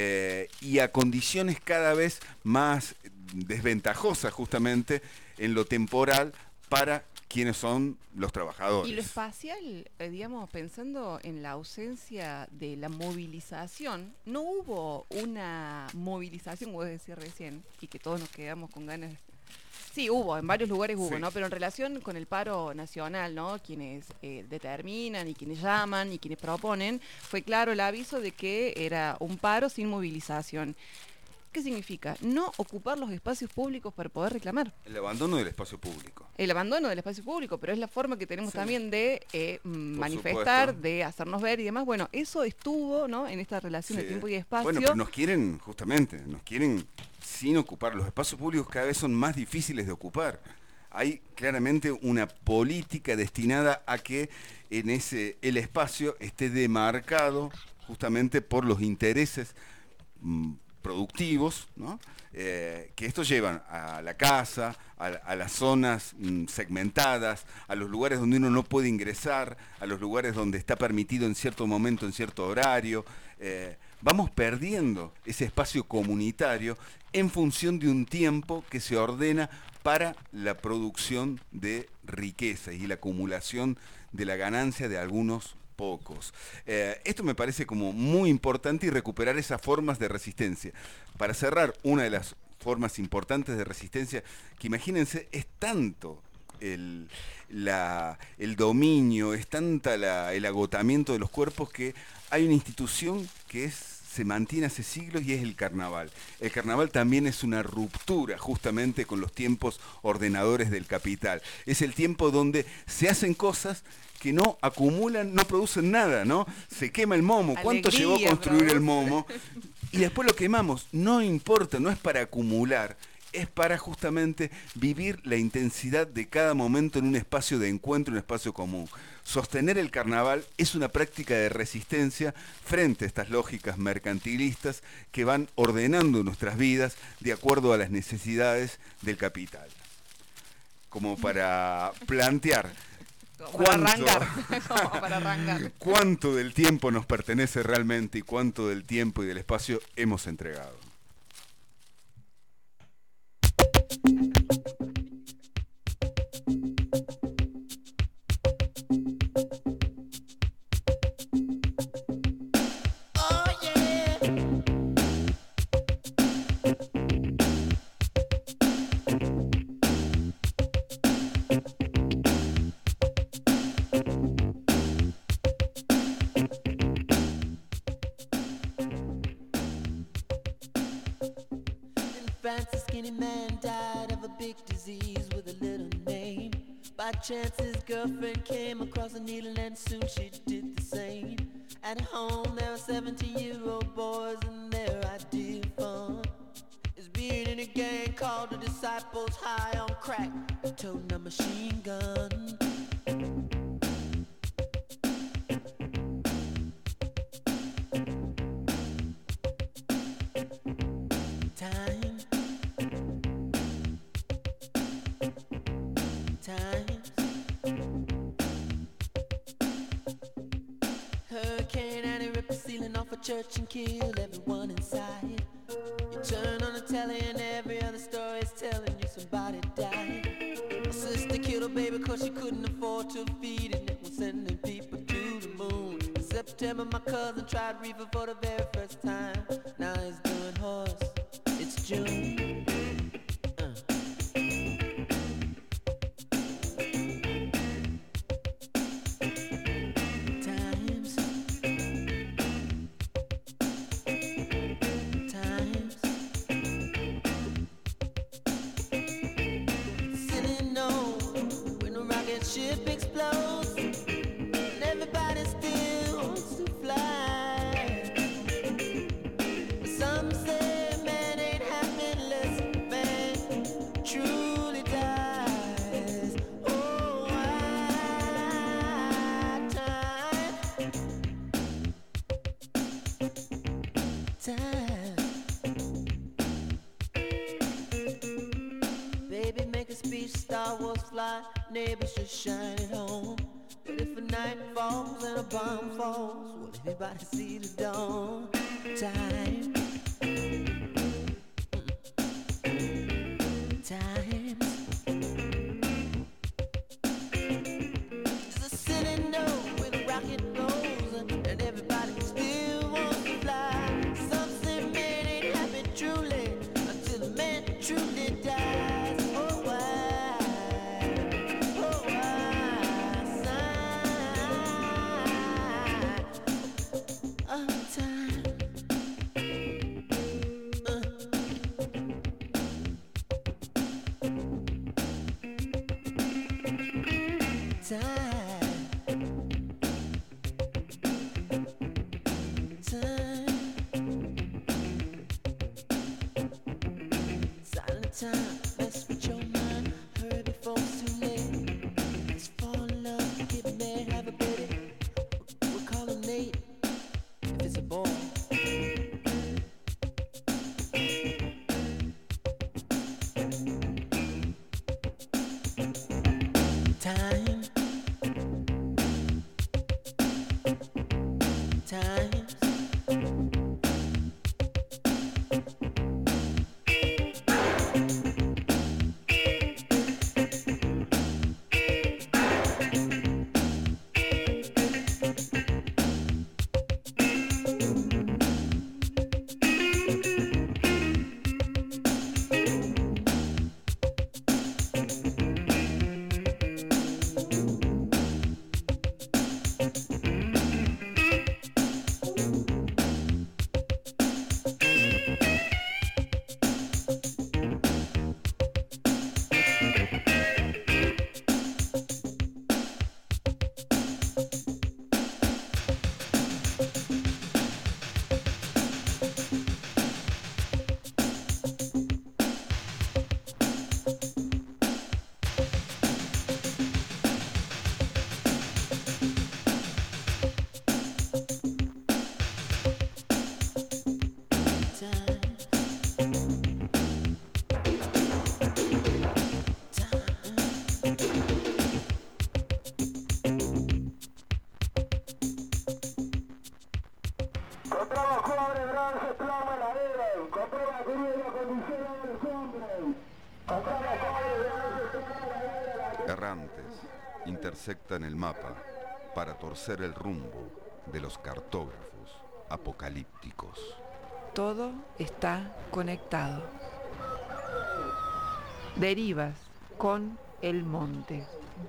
y a condiciones cada vez más desventajosas justamente en lo temporal para quienes son los trabajadores. Y lo espacial, digamos, pensando en la ausencia de la movilización, no hubo una movilización, como decía recién, y que todos nos quedamos con ganas. Sí, hubo, en varios lugares hubo, sí, ¿no? Pero en relación con el paro nacional, ¿no? Quienes determinan y quienes llaman y quienes proponen, fue claro el aviso de que era un paro sin movilización. ¿Qué significa? No ocupar los espacios públicos para poder reclamar. El abandono del espacio público. El abandono del espacio público, pero es la forma que tenemos también de manifestar, supuesto, de hacernos ver y demás. Bueno, eso estuvo, ¿no? En esta relación de tiempo y espacio. Bueno, pero nos quieren sin ocupar. Los espacios públicos cada vez son más difíciles de ocupar. Hay claramente una política destinada a que el espacio esté demarcado justamente por los intereses productivos, ¿no? Que estos llevan a la casa, a las zonas segmentadas, a los lugares donde uno no puede ingresar, a los lugares donde está permitido en cierto momento, en cierto horario. Vamos perdiendo ese espacio comunitario en función de un tiempo que se ordena para la producción de riqueza y la acumulación de la ganancia de algunos pocos. Esto me parece como muy importante y recuperar esas formas de resistencia. Para cerrar, una de las formas importantes de resistencia, que imagínense, es tanto el dominio, es tanta el agotamiento de los cuerpos que hay una institución que es se mantiene hace siglos y es el carnaval. El carnaval también es una ruptura justamente con los tiempos ordenadores del capital. Es el tiempo donde se hacen cosas que no acumulan, no producen nada, ¿no? Se quema el momo. ¿Cuánto llevó a construir el momo? Y después lo quemamos. No importa, no es para acumular. Es para justamente vivir la intensidad de cada momento en un espacio de encuentro, un espacio común. Sostener el carnaval es una práctica de resistencia frente a estas lógicas mercantilistas que van ordenando nuestras vidas de acuerdo a las necesidades del capital. Como para plantear cuánto del tiempo nos pertenece realmente y cuánto del tiempo y del espacio hemos entregado. Chance his girlfriend came across a needle and soon she did the same. At home there are 17-year-old boys and their idea of fun is being in a gang called the Disciples, high on crack, toting a machine gun. Church and kill everyone inside. You turn on the telly and every other story is telling you somebody died. My sister killed her baby cause she couldn't afford to feed it. And was sending people to the moon. In September my cousin tried reefer for the very first time. Now he's doing horse. It's June. Neighbors just shine it home. But if a night falls and a bomb falls, will everybody see the dawn? Time. Time. There's a silly note with a rocket goes, and everybody still wants to fly. Some say man ain't happy truly until the man truly dies. intersectan el mapa para torcer el rumbo de los cartógrafos apocalípticos. Todo está conectado. Derivas con el monte.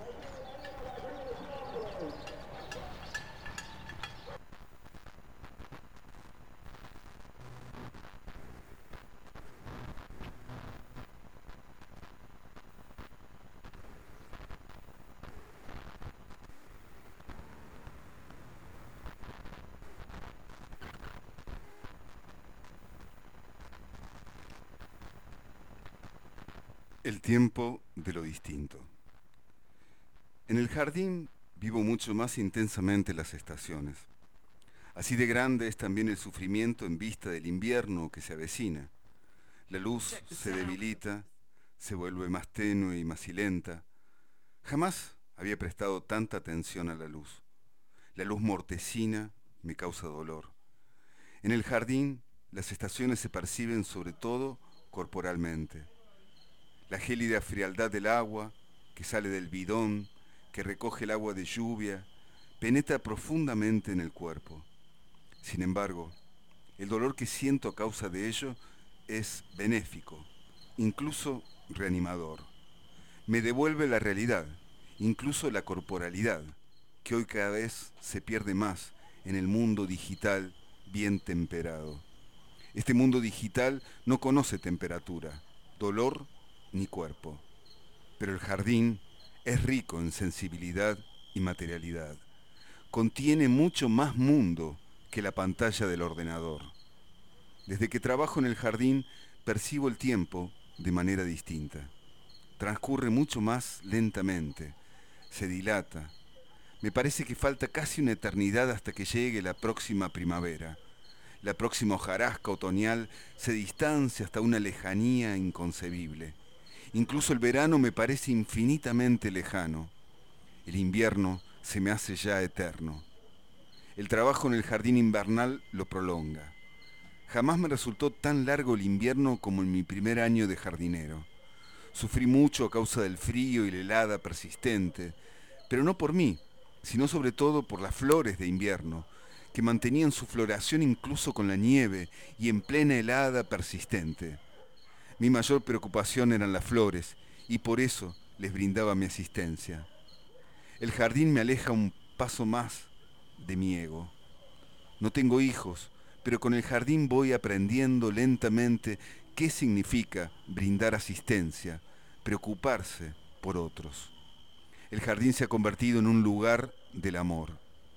El tiempo de lo distinto. En el jardín vivo mucho más intensamente las estaciones. Así de grande es también el sufrimiento en vista del invierno que se avecina. La luz se debilita, se vuelve más tenue y macilenta. Jamás había prestado tanta atención a la luz. La luz mortecina me causa dolor. En el jardín las estaciones se perciben sobre todo corporalmente. La gélida frialdad del agua que sale del bidón, que recoge el agua de lluvia, penetra profundamente en el cuerpo. Sin embargo, el dolor que siento a causa de ello es benéfico, incluso reanimador. Me devuelve la realidad, incluso la corporalidad, que hoy cada vez se pierde más en el mundo digital bien temperado. Este mundo digital no conoce temperatura, dolor ni cuerpo, pero el jardín es rico en sensibilidad y materialidad. Contiene mucho más mundo que la pantalla del ordenador. Desde que trabajo en el jardín percibo el tiempo de manera distinta. Transcurre mucho más lentamente, se dilata. Me parece que falta casi una eternidad hasta que llegue la próxima primavera. La próxima hojarasca otoñal se distancia hasta una lejanía inconcebible. Incluso el verano me parece infinitamente lejano. El invierno se me hace ya eterno. El trabajo en el jardín invernal lo prolonga. Jamás me resultó tan largo el invierno como en mi primer año de jardinero. Sufrí mucho a causa del frío y la helada persistente, pero no por mí, sino sobre todo por las flores de invierno, que mantenían su floración incluso con la nieve y en plena helada persistente. Mi mayor preocupación eran las flores, y por eso les brindaba mi asistencia. El jardín me aleja un paso más de mi ego. No tengo hijos, pero con el jardín voy aprendiendo lentamente qué significa brindar asistencia, preocuparse por otros. El jardín se ha convertido en un lugar del amor.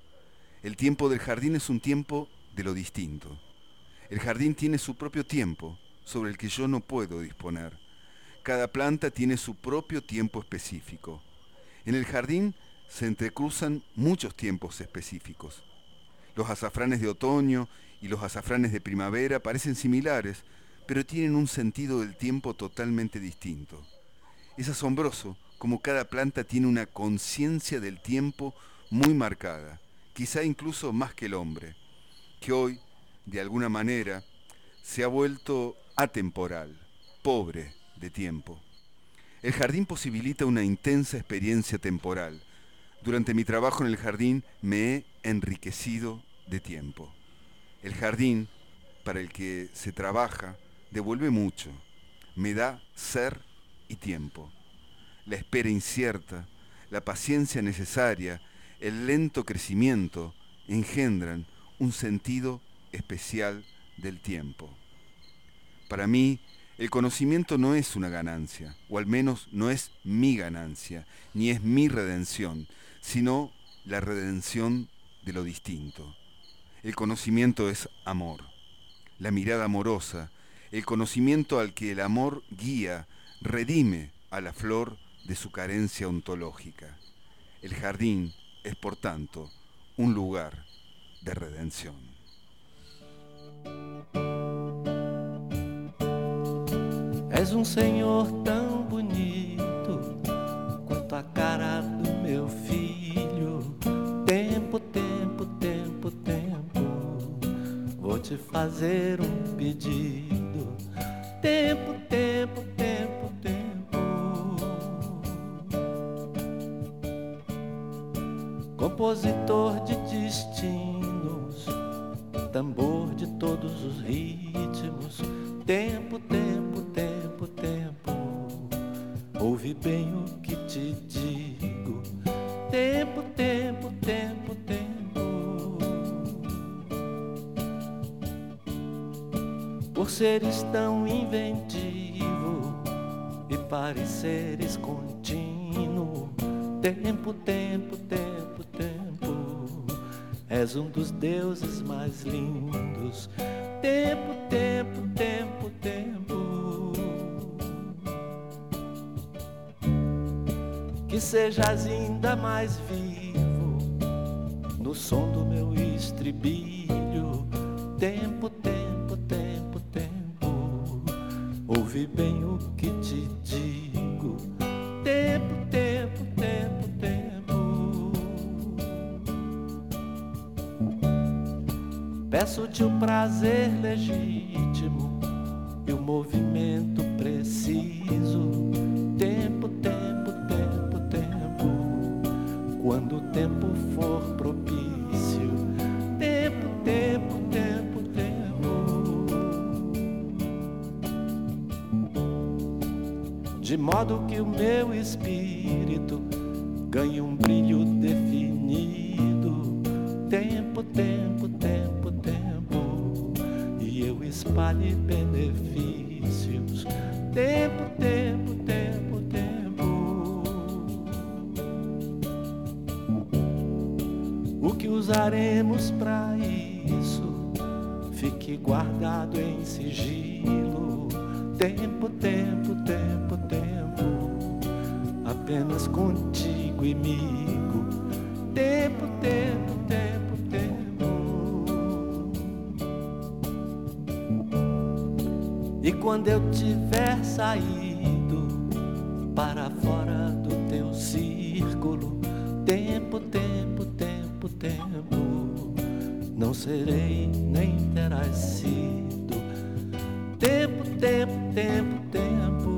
El tiempo del jardín es un tiempo de lo distinto. El jardín tiene su propio tiempo, sobre el que yo no puedo disponer. Cada planta tiene su propio tiempo específico. En el jardín se entrecruzan muchos tiempos específicos. Los azafranes de otoño y los azafranes de primavera parecen similares, pero tienen un sentido del tiempo totalmente distinto. Es asombroso cómo cada planta tiene una conciencia del tiempo muy marcada, quizá incluso más que el hombre, que hoy, de alguna manera, se ha vuelto atemporal, pobre de tiempo. El jardín posibilita una intensa experiencia temporal. Durante mi trabajo en el jardín me he enriquecido de tiempo. El jardín, para el que se trabaja, devuelve mucho. Me da ser y tiempo. La espera incierta, la paciencia necesaria, el lento crecimiento engendran un sentido especial del tiempo. Para mí, el conocimiento no es una ganancia, o al menos no es mi ganancia, ni es mi redención, sino la redención de lo distinto. El conocimiento es amor, la mirada amorosa, el conocimiento al que el amor guía, redime a la flor de su carencia ontológica. El jardín es, por tanto, un lugar de redención. És senhor tão bonito quanto a cara do meu filho. Tempo, tempo, tempo, tempo, vou te fazer pedido. Tempo, tempo, tempo, tempo. destinos, tambor de todos os ritmos. Tempo, tempo, tempo, tempo, ouve bem o que te digo. Tempo, tempo, tempo, tempo, por seres tão inventivo e pareceres contínuo. Tempo, tempo, tempo, tempo, és um dos deuses mais lindos. Tempo, tempo, tempo, tempo, que sejas ainda mais vivo no som do meu estribilho. Tempo, tempo, tempo, tempo, ouve bem o que te digo. Tempo, tempo, tempo, tempo, peço-te o prazer legítimo e o movimento preciso. Tempo, tempo, tempo, tempo, quando o tempo for propício. Tempo, tempo, tempo, tempo, de modo que o meu espírito ganhe um brilho definido. Tempo, tempo, tempo, tempo, e eu espalhe benefícios. Tempo, tempo, tempo, tempo, o que usaremos pra isso fique guardado em sigilo. Tempo, tempo, tempo, tempo, apenas contigo e migo. Tempo, tempo, tempo, tempo, e quando eu tiver saído para fora do teu círculo. Tempo, tempo, tempo, tempo, não serei nem terás sido. Tempo, tempo, tempo, tempo,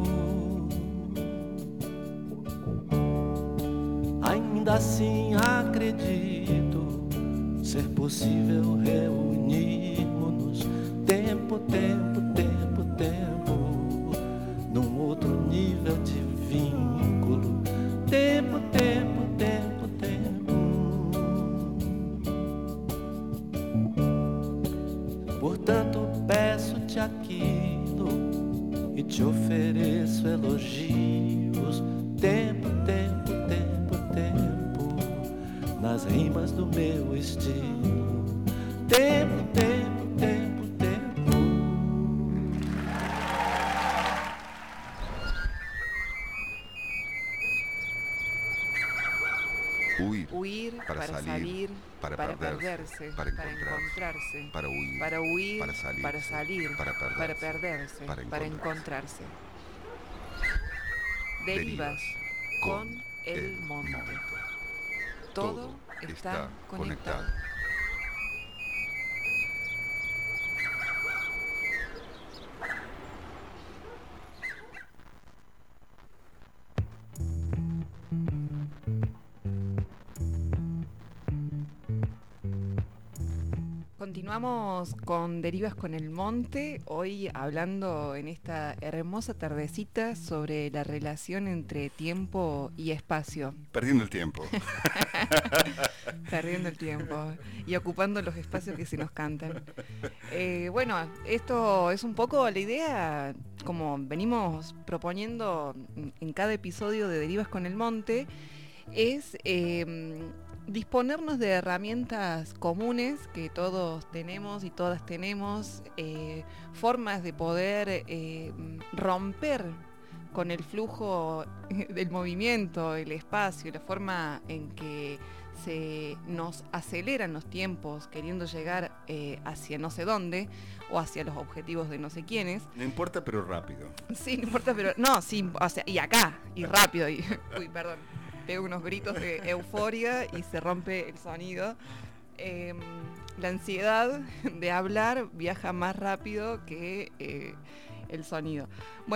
ainda assim acredito ser possível reunirmos-nos. Tempo, tempo, tempo, tempo, num outro nível de vínculo. Tempo, tempo, tempo, tempo, portanto peço-te aquilo e te ofereço elogios. Tempo, tempo, tempo, tempo, nas rimas do meu estilo. Tempo, tempo, tempo, tempo. Huir, para salir, para perderse, para encontrarse, para huir, para salir, para perderse, para encontrarse. Derivas con el monte. Todo está conectado. Continuamos con Derivas con el Monte, hoy hablando en esta hermosa tardecita sobre la relación entre tiempo y espacio. Perdiendo el tiempo. Perdiendo el tiempo y ocupando los espacios que se nos cantan. Bueno, esto es un poco la idea, como venimos proponiendo en cada episodio de Derivas con el Monte, es disponernos de herramientas comunes que todos tenemos y todas tenemos, formas de poder romper con el flujo del movimiento, el espacio, la forma en que se nos aceleran los tiempos queriendo llegar hacia no sé dónde o hacia los objetivos de no sé quiénes. No importa, pero rápido. Sí, no importa, pero no, sí, o sea, y acá, y rápido, y uy, perdón. Pego unos gritos de euforia y se rompe el sonido. La ansiedad de hablar viaja más rápido que el sonido. Bueno,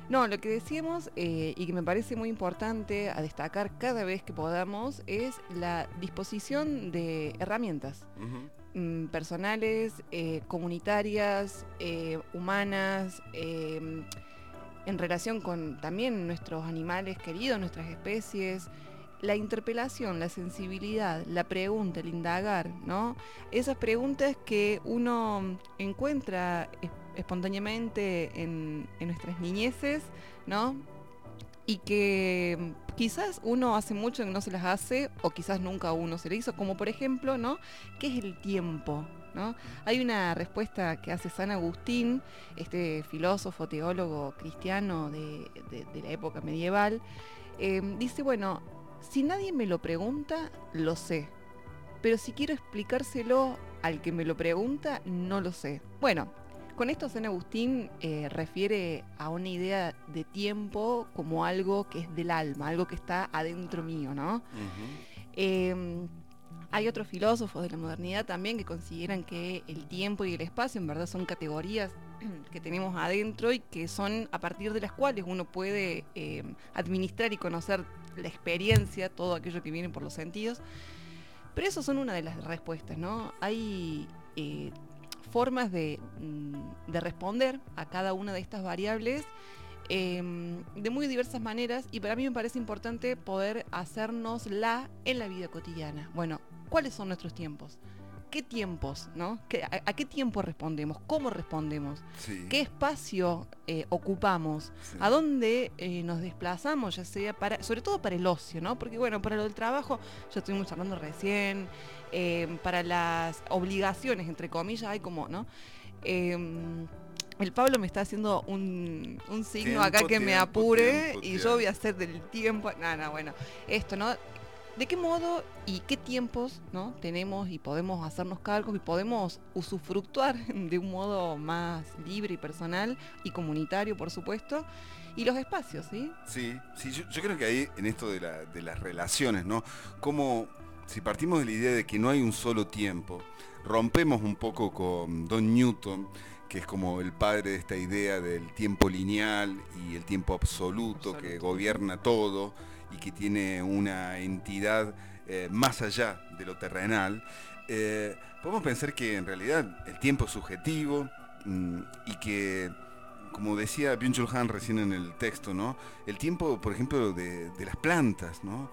No, lo que decíamos y que me parece muy importante a destacar cada vez que podamos es la disposición de herramientas personales, comunitarias, humanas, en relación con también nuestros animales queridos, nuestras especies. La interpelación, la sensibilidad, la pregunta, el indagar, ¿no? Esas preguntas que uno encuentra espontáneamente en nuestras niñeces, ¿no? Y que quizás uno hace mucho que no se las hace, o quizás nunca uno se le hizo, como por ejemplo, ¿no? ¿Qué es el tiempo? ¿No? Hay una respuesta que hace San Agustín, este filósofo, teólogo cristiano de la época medieval. Dice, bueno, si nadie me lo pregunta, lo sé. Pero si quiero explicárselo al que me lo pregunta, no lo sé. Bueno, con esto San Agustín refiere a una idea de tiempo como algo que es del alma, algo que está adentro mío, ¿no? Hay otros filósofos de la modernidad también que consideran que el tiempo y el espacio en verdad son categorías que tenemos adentro y que son a partir de las cuales uno puede administrar y conocer la experiencia, todo aquello que viene por los sentidos. Pero eso son una de las respuestas, ¿no? Hay formas de responder a cada una de estas variables de muy diversas maneras, y para mí me parece importante poder hacérnosla en la vida cotidiana. Bueno, ¿cuáles son nuestros tiempos? ¿Qué tiempos, no? ¿A qué tiempo respondemos? ¿Cómo respondemos? Sí. ¿Qué espacio ocupamos? Sí. ¿A dónde nos desplazamos? Ya sea sobre todo para el ocio, ¿no? Porque bueno, para lo del trabajo, ya estuvimos hablando recién, para las obligaciones, entre comillas, hay como, ¿no? El Pablo me está haciendo un signo acá que me apure y yo voy a hacer del tiempo. No, bueno, esto, ¿no? ¿De qué modo y qué tiempos, ¿no? tenemos y podemos hacernos cargos y podemos usufructuar de un modo más libre y personal y comunitario, por supuesto? Y los espacios, ¿sí? Sí, yo creo que ahí, en esto de las relaciones, ¿no? Como si partimos de la idea de que no hay un solo tiempo, rompemos un poco con Don Newton, que es como el padre de esta idea del tiempo lineal y el tiempo absoluto. Que gobierna todo y que tiene una entidad más allá de lo terrenal. Podemos pensar que en realidad el tiempo es subjetivo y que, como decía Byung-Chul Han recién en el texto, ¿no? El tiempo, por ejemplo, de las plantas, ¿no?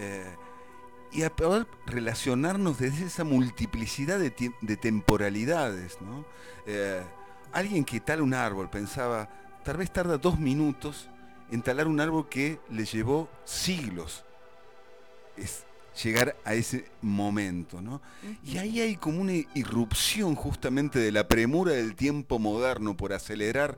Y a poder relacionarnos desde esa multiplicidad de temporalidades, ¿no? Alguien que tala un árbol pensaba, tal vez tarda 2 minutos en talar un árbol que le llevó siglos. Es llegar a ese momento, ¿no? Y ahí hay como una irrupción justamente de la premura del tiempo moderno por acelerar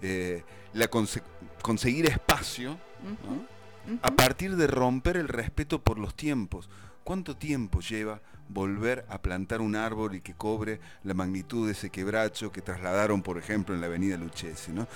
conseguir espacio, ¿no? A partir de romper el respeto por los tiempos. ¿Cuánto tiempo lleva volver a plantar un árbol y que cobre la magnitud de ese quebracho que trasladaron, por ejemplo, en la avenida Lucchesi, ¿no?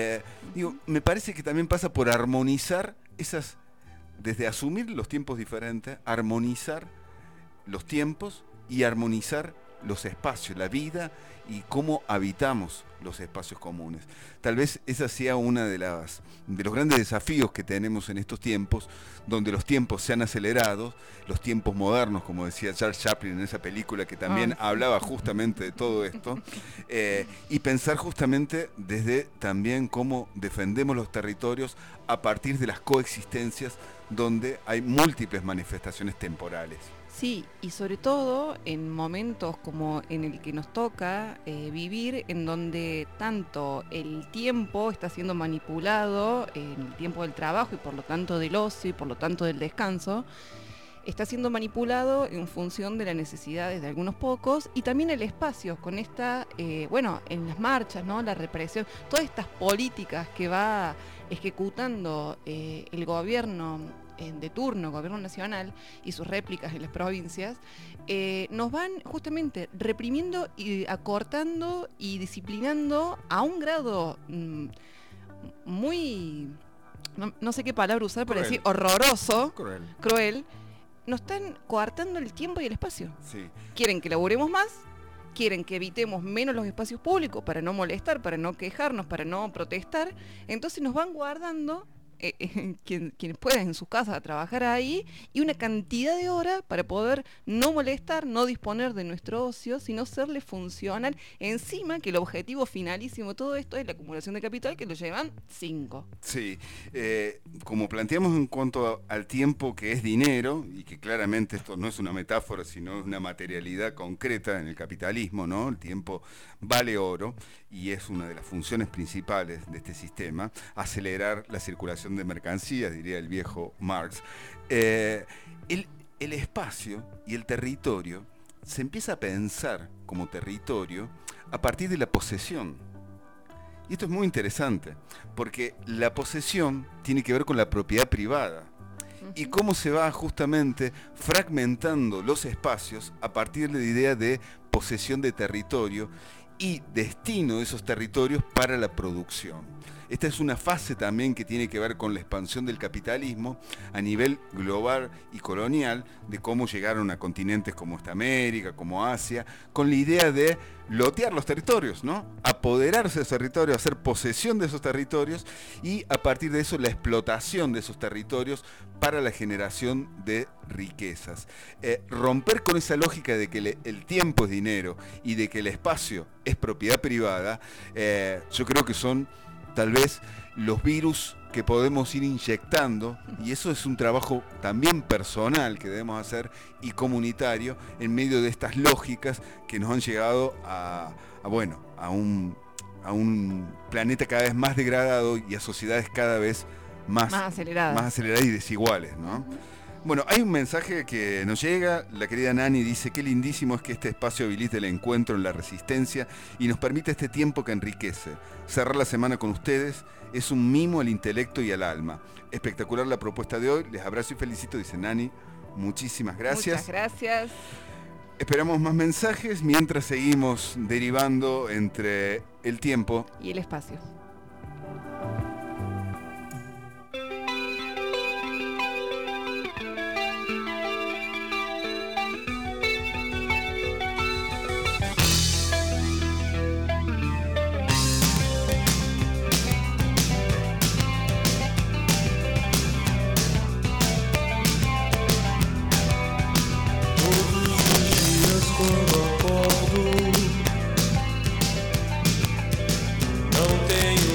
Me parece que también pasa por armonizar desde asumir los tiempos diferentes, armonizar los tiempos y armonizar los espacios, la vida y cómo habitamos los espacios comunes. Tal vez esa sea una de los grandes desafíos que tenemos en estos tiempos, donde los tiempos se han acelerado, los tiempos modernos, como decía Charles Chaplin en esa película que también hablaba justamente de todo esto, y pensar justamente desde también cómo defendemos los territorios a partir de las coexistencias donde hay múltiples manifestaciones temporales. Sí, y sobre todo en momentos como en el que nos toca vivir, en donde tanto el tiempo está siendo manipulado, en el tiempo del trabajo y por lo tanto del ocio y por lo tanto del descanso, está siendo manipulado en función de las necesidades de algunos pocos, y también el espacio con esta, en las marchas, ¿no? La represión, todas estas políticas que va ejecutando el gobierno de turno, gobierno nacional y sus réplicas en las provincias, nos van justamente reprimiendo y acortando y disciplinando a un grado muy, no sé qué palabra usar para decir horroroso, cruel. Nos están coartando el tiempo y el espacio. Sí. Quieren que laburemos más, quieren que evitemos menos los espacios públicos para no molestar, para no quejarnos, para no protestar, entonces nos van guardando quienes pueden en sus casas a trabajar ahí, y una cantidad de horas para poder no molestar, no disponer de nuestro ocio, sino serle funcional. Encima que el objetivo finalísimo de todo esto es la acumulación de capital, que lo llevan 5. Sí, como planteamos en cuanto al tiempo, que es dinero, y que claramente esto no es una metáfora, sino una materialidad concreta en el capitalismo, ¿no? El tiempo vale oro, y es una de las funciones principales de este sistema, acelerar la circulación de mercancías, diría el viejo Marx. El espacio y el territorio se empieza a pensar como territorio a partir de la posesión. Y esto es muy interesante, porque la posesión tiene que ver con la propiedad privada. Y cómo se va justamente fragmentando los espacios a partir de la idea de posesión de territorio y destino de esos territorios para la producción. Esta es una fase también que tiene que ver con la expansión del capitalismo a nivel global y colonial, de cómo llegaron a continentes como esta América, como Asia, con la idea de lotear los territorios, ¿no? Apoderarse de esos territorios, hacer posesión de esos territorios, y a partir de eso la explotación de esos territorios para la generación de riquezas. Romper con esa lógica de que el tiempo es dinero y de que el espacio es propiedad privada, yo creo que son tal vez los virus que podemos ir inyectando, y eso es un trabajo también personal que debemos hacer y comunitario en medio de estas lógicas que nos han llegado a un planeta cada vez más degradado y a sociedades cada vez más aceleradas y desiguales, ¿no? Bueno, hay un mensaje que nos llega. La querida Nani dice: qué lindísimo es que este espacio habilite el encuentro en la resistencia y nos permite este tiempo que enriquece. Cerrar la semana con ustedes es un mimo al intelecto y al alma. Espectacular la propuesta de hoy. Les abrazo y felicito, dice Nani. Muchísimas gracias. Muchas gracias. Esperamos más mensajes mientras seguimos derivando entre el tiempo y el espacio. Quando acordo, não tenho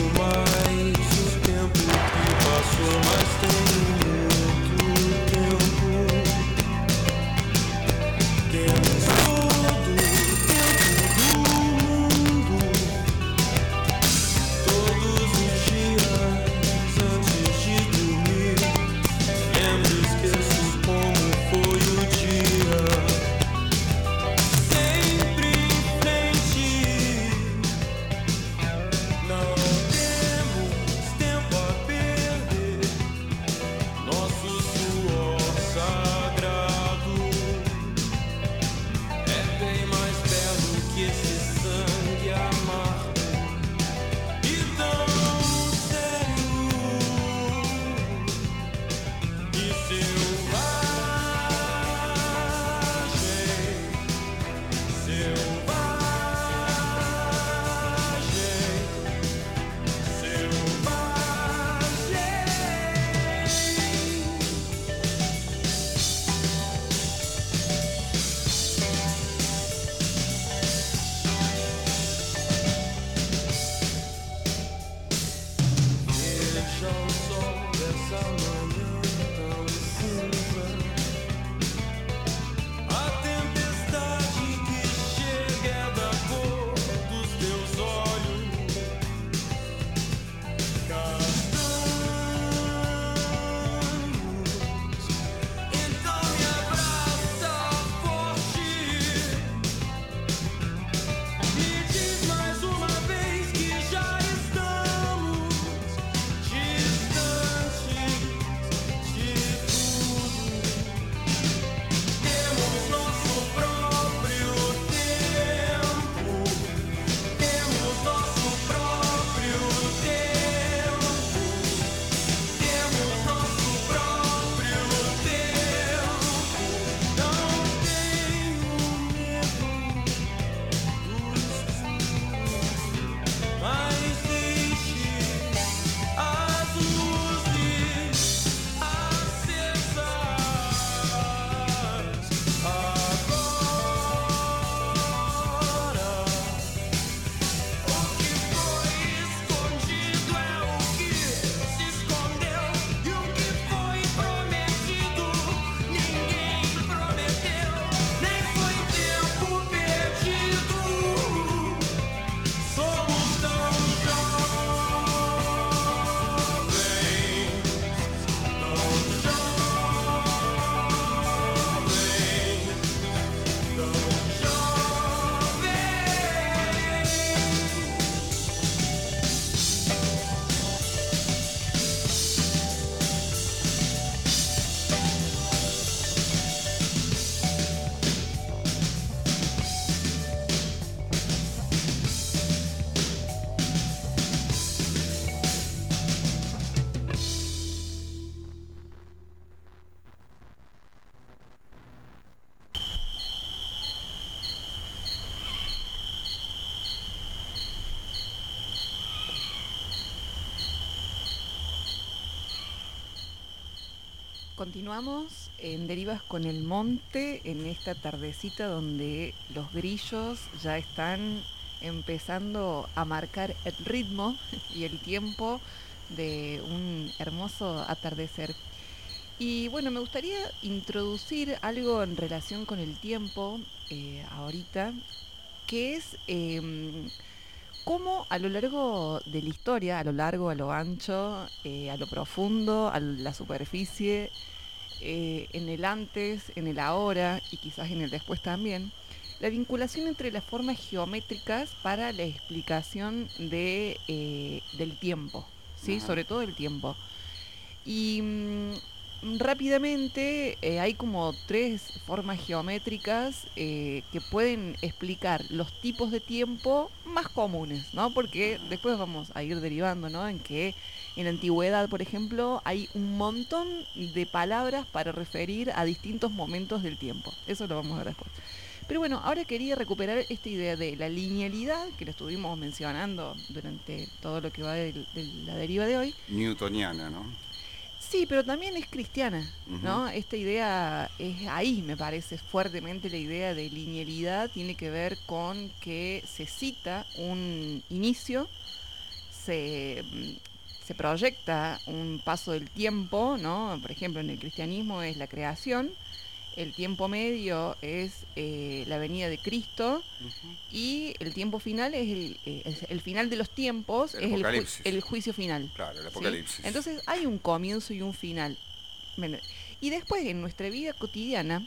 Continuamos en Derivas con el Monte, en esta tardecita donde los grillos ya están empezando a marcar el ritmo y el tiempo de un hermoso atardecer. Y bueno, me gustaría introducir algo en relación con el tiempo ahorita, que es cómo a lo largo de la historia, a lo largo, a lo ancho, a lo profundo, a la superficie, en el antes, en el ahora y quizás en el después también, la vinculación entre las formas geométricas para la explicación del tiempo, ¿sí? Sobre todo el tiempo. Y rápidamente hay como 3 formas geométricas que pueden explicar los tipos de tiempo más comunes, ¿no? Porque después vamos a ir derivando, ¿no? En que en la antigüedad, por ejemplo, hay un montón de palabras para referir a distintos momentos del tiempo. Eso lo vamos a ver después. Pero bueno, ahora quería recuperar esta idea de la linealidad, que la estuvimos mencionando durante todo lo que va de la deriva de hoy. Newtoniana, ¿no? Sí, pero también es cristiana, ¿no? Esta idea es ahí, me parece fuertemente la idea de linealidad, tiene que ver con que se cita un inicio, se proyecta un paso del tiempo, ¿no? Por ejemplo, en el cristianismo es la creación, el tiempo medio es la venida de Cristo y el tiempo final es el final de los tiempos, es el juicio final. Claro, el apocalipsis. ¿Sí? Entonces hay un comienzo y un final. Y después en nuestra vida cotidiana,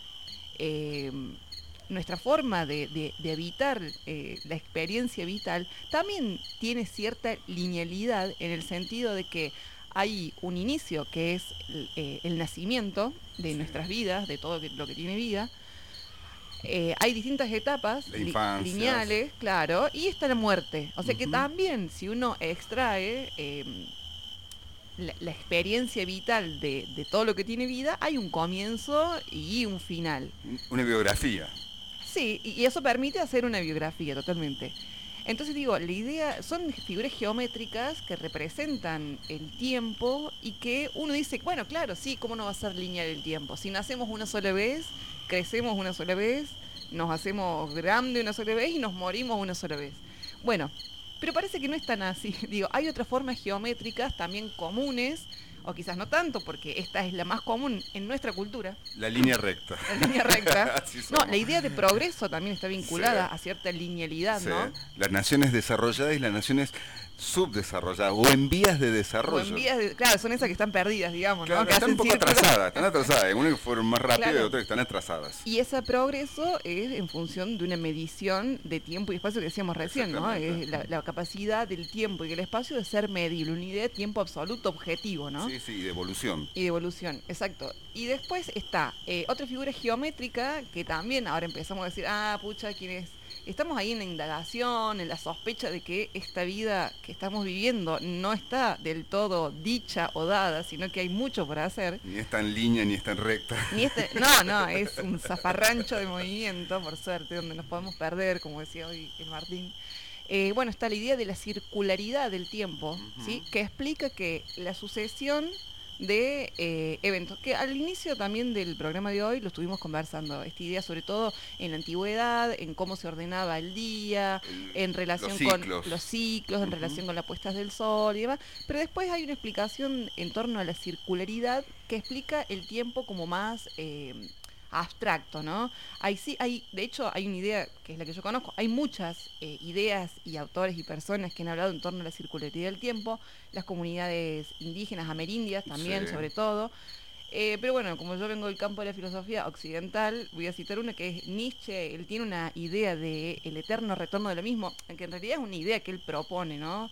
nuestra forma de habitar la experiencia vital también tiene cierta linealidad en el sentido de que hay un inicio que es el nacimiento de nuestras vidas, de todo lo que tiene vida. Hay distintas etapas lineales, claro, y está la muerte. O sea que también si uno extrae la experiencia vital de todo lo que tiene vida, hay un comienzo y un final. Una biografía. Sí, y eso permite hacer una biografía totalmente. Entonces digo, la idea son figuras geométricas que representan el tiempo y que uno dice, bueno, claro, sí, ¿cómo no va a ser lineal el tiempo? Si nacemos una sola vez, crecemos una sola vez, nos hacemos grande una sola vez y nos morimos una sola vez. Bueno, pero parece que no es tan así. Digo, hay otras formas geométricas también comunes, o quizás no tanto, porque esta es la más común en nuestra cultura. La línea recta. La línea recta. No, la idea de progreso también está vinculada a cierta linealidad, ¿no? Las naciones desarrolladas y las naciones subdesarrolladas o en vías de desarrollo. Claro, son esas que están perdidas, digamos, claro, ¿no? Que están un poco atrasadas, Unas que fueron más rápido claro. Y otras que están atrasadas. Y ese progreso es en función de una medición de tiempo y espacio que decíamos recién, ¿no? Es la capacidad del tiempo y del espacio de ser medible, una idea de tiempo absoluto, objetivo, ¿no? Sí, de evolución. Y de evolución, exacto. Y después está otra figura geométrica que también ahora empezamos a decir, pucha, ¿quién es? Estamos ahí en la indagación, en la sospecha de que esta vida que estamos viviendo no está del todo dicha o dada, sino que hay mucho por hacer. Ni está en línea, ni está en recta. No, es un zafarrancho de movimiento, por suerte, donde nos podemos perder, como decía hoy el Martín. Bueno, está la idea de la circularidad del tiempo, ¿sí? Que explica que la sucesión de eventos, que al inicio también del programa de hoy lo estuvimos conversando, esta idea sobre todo en la antigüedad, en cómo se ordenaba el día, en relación con los ciclos, en relación con las puestas del sol y demás, pero después hay una explicación en torno a la circularidad que explica el tiempo como más abstracto, ¿no? De hecho, hay una idea que es la que yo conozco, hay muchas ideas y autores y personas que han hablado en torno a la circularidad del tiempo, las comunidades indígenas, amerindias también, sobre todo. Pero bueno, como yo vengo del campo de la filosofía occidental, voy a citar una que es Nietzsche. Él tiene una idea de el eterno retorno de lo mismo, que en realidad es una idea que él propone, ¿no?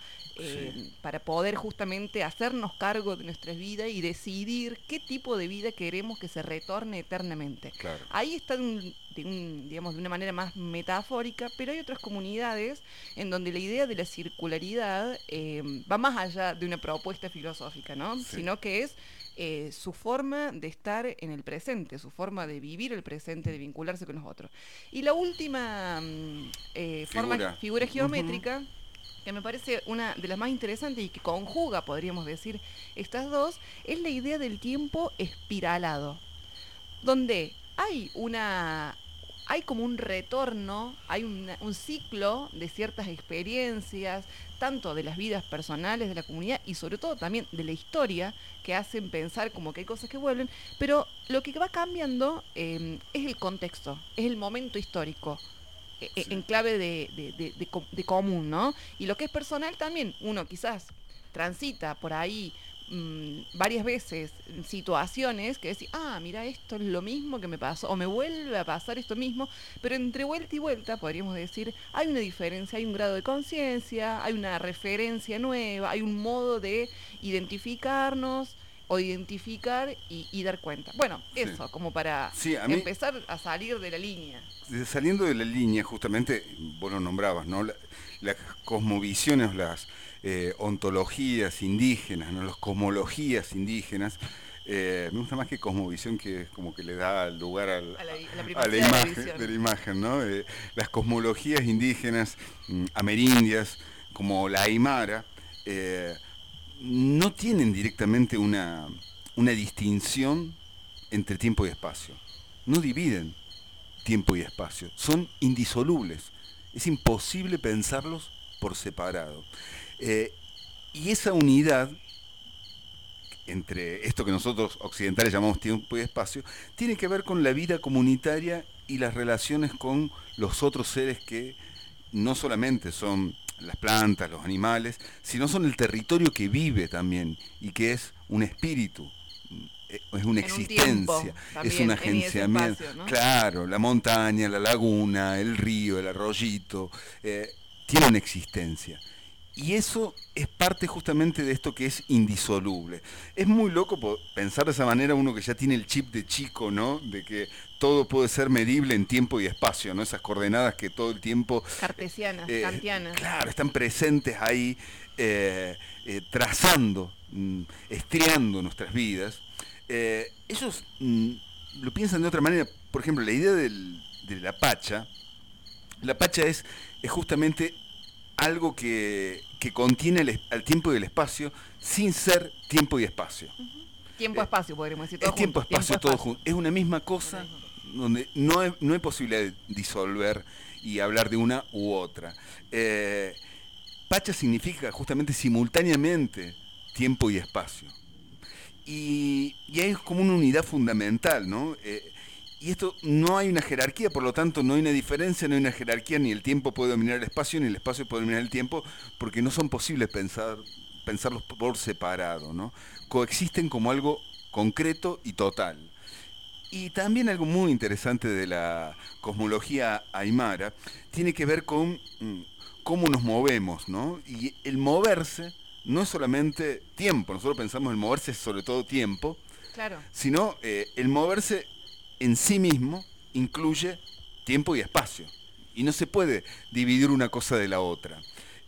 Para poder justamente hacernos cargo de nuestras vidas y decidir qué tipo de vida queremos que se retorne eternamente. Claro. Ahí está digamos, de una manera más metafórica, pero hay otras comunidades en donde la idea de la circularidad va más allá de una propuesta filosófica, ¿no? Sino que es su forma de estar en el presente, su forma de vivir el presente, de vincularse con los otros. Y la última figura geométrica que me parece una de las más interesantes y que conjuga, podríamos decir, estas dos, es la idea del tiempo espiralado, donde hay como un retorno, hay un ciclo de ciertas experiencias, tanto de las vidas personales de la comunidad y sobre todo también de la historia, que hacen pensar como que hay cosas que vuelven, pero lo que va cambiando es el contexto, es el momento histórico. En clave de común, ¿no? Y lo que es personal también, uno quizás transita por ahí varias veces situaciones que decís, mira, esto es lo mismo que me pasó, o me vuelve a pasar esto mismo, pero entre vuelta y vuelta, podríamos decir, hay una diferencia, hay un grado de conciencia, hay una referencia nueva, hay un modo de identificarnos o identificar y dar cuenta. Bueno, eso, como para empezar a salir de la línea. Saliendo de la línea, justamente, vos lo nombrabas, ¿no? Las cosmovisiones, las ontologías indígenas, ¿no? Las cosmologías indígenas, me gusta más que cosmovisión, que es como que le da lugar a la imagen, de la imagen, ¿no? Las cosmologías indígenas amerindias, como la aymara, no tienen directamente una distinción entre tiempo y espacio. No dividen tiempo y espacio. Son indisolubles. Es imposible pensarlos por separado. Y esa unidad entre esto que nosotros occidentales llamamos tiempo y espacio, tiene que ver con la vida comunitaria y las relaciones con los otros seres que no solamente son las plantas, los animales, sino son el territorio que vive también y que es un espíritu, es una existencia, es un agenciamiento. ¿No? Claro, la montaña, la laguna, el río, el arroyito, tiene una existencia. Y eso es parte justamente de esto que es indisoluble. Es muy loco pensar de esa manera uno que ya tiene el chip de chico, ¿no? De que todo puede ser medible en tiempo y espacio, ¿no? Esas coordenadas que todo el tiempo... Cartesianas, kantianas. Claro, están presentes ahí, trazando, estriando nuestras vidas. Ellos lo piensan de otra manera. Por ejemplo, la idea de la pacha. La pacha es justamente algo que contiene al tiempo y el espacio sin ser tiempo y espacio. Tiempo-espacio, podríamos decir, todo junto. Tiempo-espacio, todo junto. Es una misma cosa donde no hay posibilidad de disolver y hablar de una u otra. Pacha significa justamente simultáneamente tiempo y espacio. Y ahí es como una unidad fundamental, ¿no? Y esto, no hay una jerarquía, por lo tanto no hay una diferencia, no hay una jerarquía, ni el tiempo puede dominar el espacio, ni el espacio puede dominar el tiempo, porque no son posibles pensarlos por separado, ¿no? Coexisten como algo concreto y total. Y también algo muy interesante de la cosmología aymara tiene que ver con cómo nos movemos, ¿no? Y el moverse no es solamente tiempo, nosotros pensamos el moverse es sobre todo tiempo, claro, sino el moverse en sí mismo incluye tiempo y espacio. Y no se puede dividir una cosa de la otra.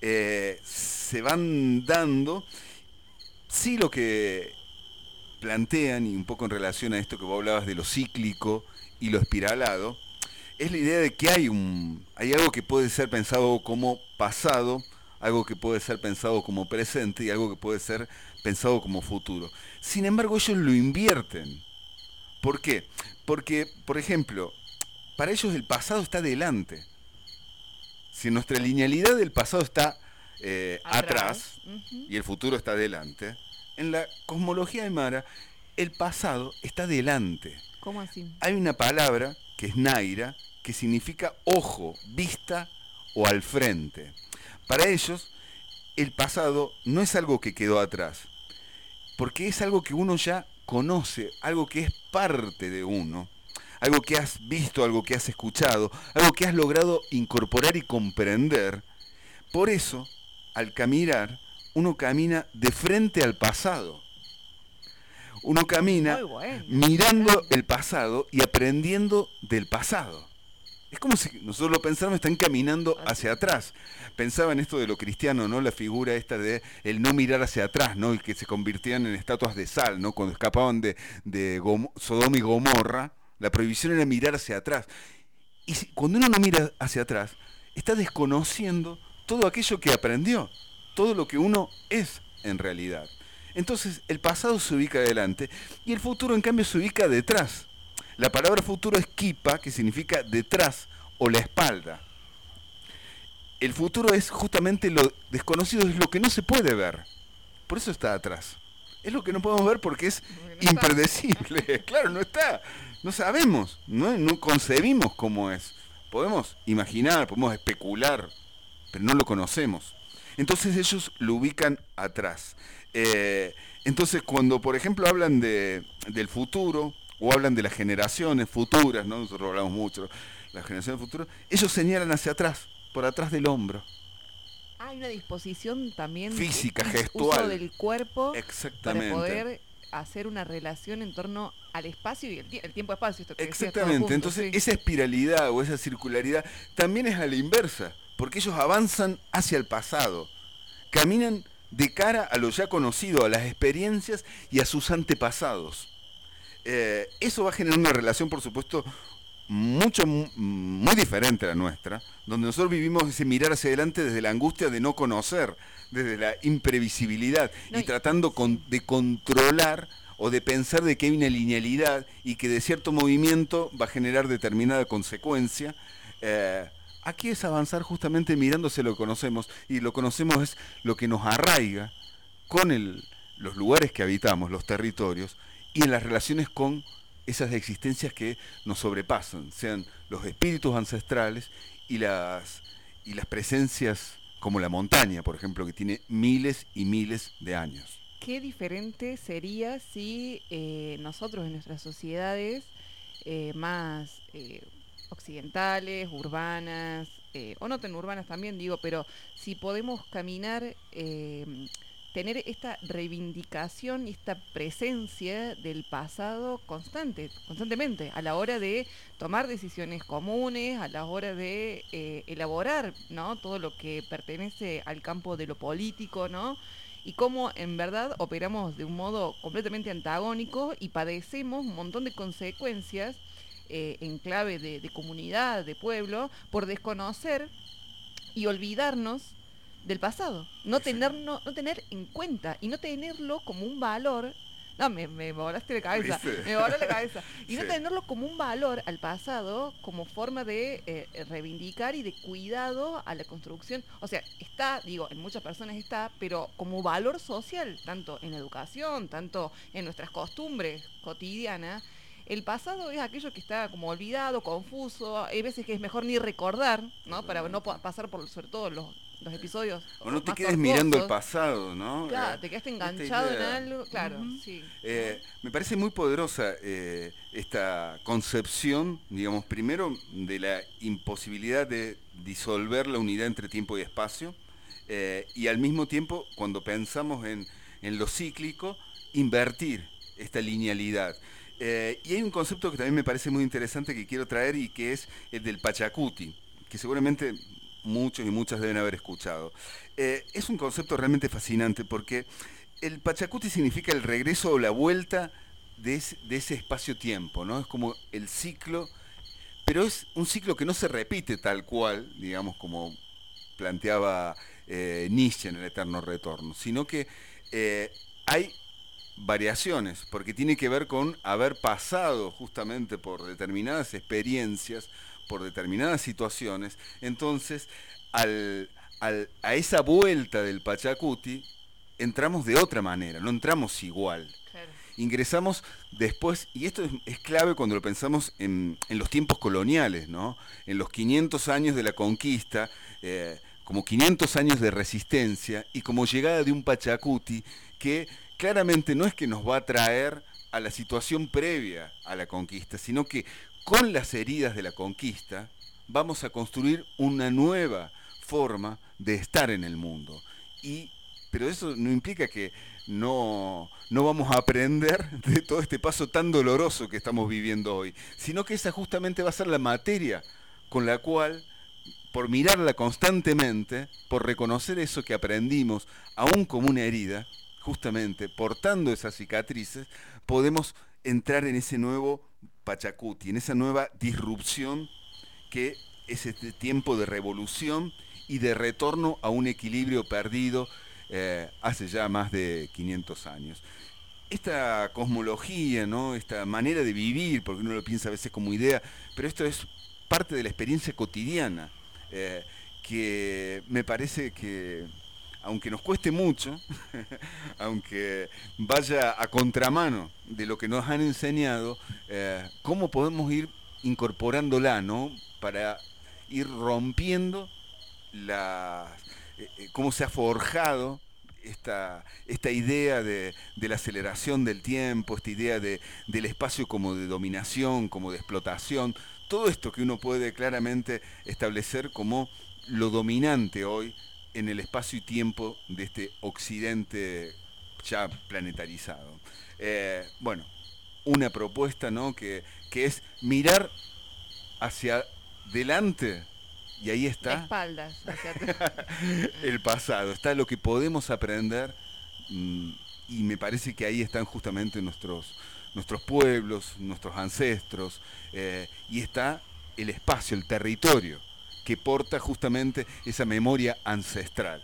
Se van dando, sí, lo que plantean, y un poco en relación a esto que vos hablabas de lo cíclico y lo espiralado, es la idea de que hay algo que puede ser pensado como pasado, algo que puede ser pensado como presente y algo que puede ser pensado como futuro. Sin embargo, ellos lo invierten. ¿Por qué? Porque, por ejemplo, para ellos el pasado está delante. Si nuestra linealidad del pasado está atrás y el futuro está delante, en la cosmología aymara el pasado está delante. ¿Cómo así? Hay una palabra que es naira, que significa ojo, vista o al frente. Para ellos, el pasado no es algo que quedó atrás, porque es algo que uno ya conoce, algo que es parte de uno, algo que has visto, algo que has escuchado, algo que has logrado incorporar y comprender. Por eso, al caminar, uno camina de frente al pasado. Uno camina mirando el pasado y aprendiendo del pasado. Es como si nosotros lo pensáramos, están caminando hacia atrás. Pensaba en esto de lo cristiano, ¿no? La figura esta de el no mirar hacia atrás, ¿no? Y que se convirtían en estatuas de sal, ¿no? Cuando escapaban de Sodoma y Gomorra, la prohibición era mirar hacia atrás. Y cuando uno no mira hacia atrás, está desconociendo todo aquello que aprendió, todo lo que uno es en realidad. Entonces el pasado se ubica adelante y el futuro en cambio se ubica detrás. La palabra futuro es kipa, que significa detrás o la espalda. El futuro es justamente lo desconocido, es lo que no se puede ver. Por eso está atrás. Es lo que no podemos ver porque es impredecible. Claro, no está. No sabemos, no concebimos cómo es. Podemos imaginar, podemos especular, pero no lo conocemos. Entonces ellos lo ubican atrás. Entonces cuando, por ejemplo, hablan del futuro o hablan de las generaciones futuras, ¿no? Nosotros hablamos mucho, las generaciones futuras, ellos señalan hacia atrás, por atrás del hombro. Hay una disposición también física, uso gestual del cuerpo exactamente, para poder hacer una relación en torno al espacio y el tiempo-espacio. Esto que exactamente, junto, entonces sí. Esa espiralidad o esa circularidad también es a la inversa, porque ellos avanzan hacia el pasado, caminan de cara a lo ya conocido, a las experiencias y a sus antepasados. Eso va a generar una relación, por supuesto, muy diferente a la nuestra, donde nosotros vivimos ese mirar hacia adelante desde la angustia de no conocer, desde la imprevisibilidad, y tratando de controlar o de pensar de que hay una linealidad y que de cierto movimiento va a generar determinada consecuencia. Aquí es avanzar justamente mirándose lo que conocemos, y lo conocemos es lo que nos arraiga con los lugares que habitamos, los territorios, y en las relaciones con esas existencias que nos sobrepasan, sean los espíritus ancestrales y las presencias como la montaña, por ejemplo, que tiene miles y miles de años. Qué diferente sería si nosotros en nuestras sociedades más occidentales, urbanas, o no tan urbanas también, digo, pero si podemos caminar, tener esta reivindicación y esta presencia del pasado constantemente, a la hora de tomar decisiones comunes, a la hora de elaborar, ¿no?, todo lo que pertenece al campo de lo político, ¿no?, y cómo en verdad operamos de un modo completamente antagónico y padecemos un montón de consecuencias en clave de comunidad, de pueblo, por desconocer y olvidarnos del pasado, no tener en cuenta y no tenerlo como un valor. No, me volaste la cabeza, me voló la cabeza. Y no tenerlo como un valor al pasado, como forma de reivindicar y de cuidado a la construcción. O sea, está, digo, en muchas personas está, pero como valor social, tanto en educación, tanto en nuestras costumbres cotidianas. El pasado es aquello que está como olvidado, confuso, hay veces que es mejor ni recordar, ¿no? Para no pasar por, sobre todo, los episodios. O no te más quedes tortuosos. mirando el pasado, ¿no? Claro, te quedaste enganchado en algo, claro, sí. Me parece muy poderosa esta concepción, digamos, primero de la imposibilidad de disolver la unidad entre tiempo y espacio, y al mismo tiempo, cuando pensamos en lo cíclico, invertir esta linealidad. Y hay un concepto que también me parece muy interesante que quiero traer, y que es el del Pachacuti, que seguramente muchos y muchas deben haber escuchado. Es un concepto realmente fascinante, porque el Pachacuti significa el regreso o la vuelta de ese espacio-tiempo, ¿no? Es como el ciclo, pero es un ciclo que no se repite tal cual, digamos, como planteaba Nietzsche en El Eterno Retorno, sino que hay variaciones, porque tiene que ver con haber pasado justamente por determinadas experiencias, por determinadas situaciones. Entonces, a esa vuelta del Pachacuti, entramos de otra manera, no entramos igual. Claro. Ingresamos después, y esto es clave cuando lo pensamos en los tiempos coloniales, ¿no? En los 500 años de la conquista, como 500 años de resistencia, y como llegada de un Pachacuti que claramente no es que nos va a traer a la situación previa a la conquista, sino que con las heridas de la conquista vamos a construir una nueva forma de estar en el mundo. Pero eso no implica que no vamos a aprender de todo este paso tan doloroso que estamos viviendo hoy, sino que esa justamente va a ser la materia con la cual, por mirarla constantemente, por reconocer eso que aprendimos, aún como una herida, justamente portando esas cicatrices, podemos entrar en ese nuevo Pachacuti, en esa nueva disrupción que es este tiempo de revolución y de retorno a un equilibrio perdido hace ya más de 500 años. Esta cosmología, ¿no? Esta manera de vivir, porque uno lo piensa a veces como idea, pero esto es parte de la experiencia cotidiana, que me parece que, aunque nos cueste mucho, aunque vaya a contramano de lo que nos han enseñado, cómo podemos ir incorporándola, ¿no? Para ir rompiendo cómo se ha forjado esta idea de la aceleración del tiempo, esta idea del espacio como de dominación, como de explotación, todo esto que uno puede claramente establecer como lo dominante hoy en el espacio y tiempo de este occidente ya planetarizado. Bueno, una propuesta, ¿no? que es mirar hacia delante. Y ahí está. De espaldas hacia atrás. El pasado, está lo que podemos aprender, y me parece que ahí están justamente nuestros pueblos, nuestros ancestros, y está el espacio, el territorio, que porta justamente esa memoria ancestral.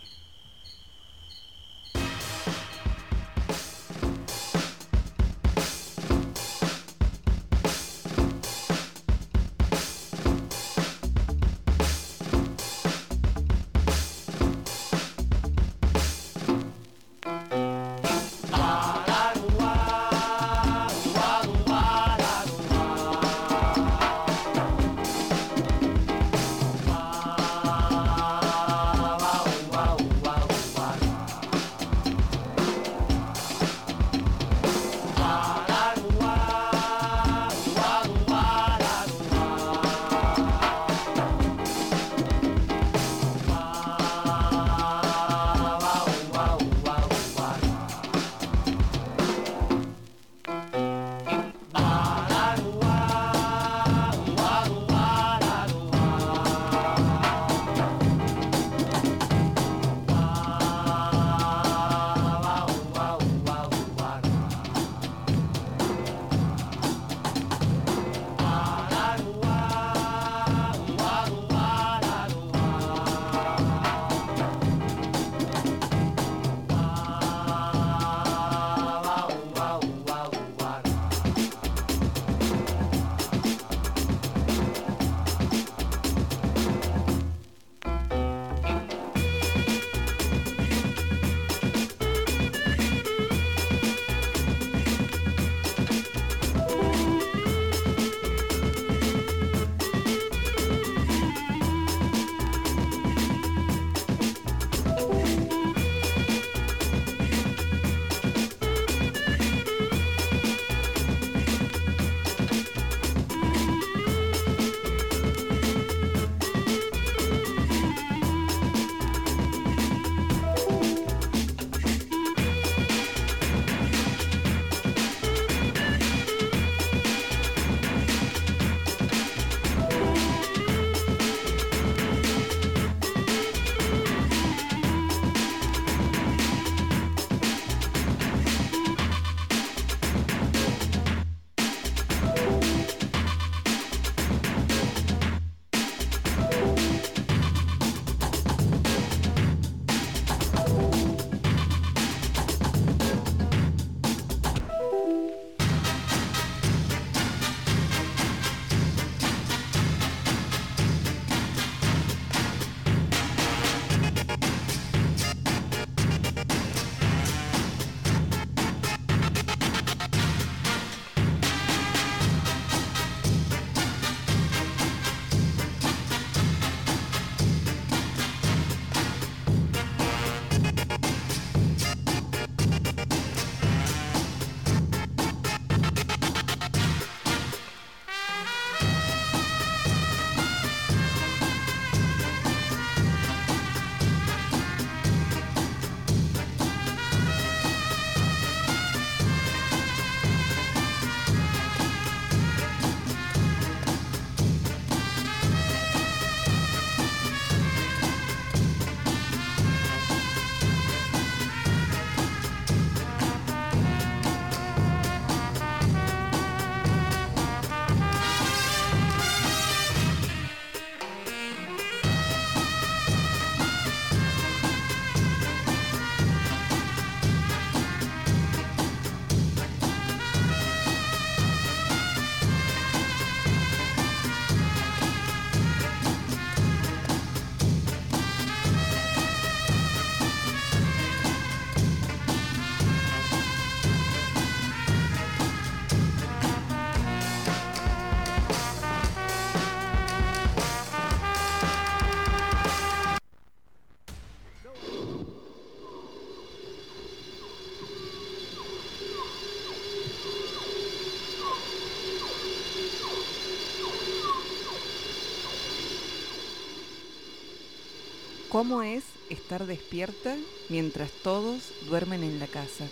¿Cómo es estar despierta mientras todos duermen en la casa?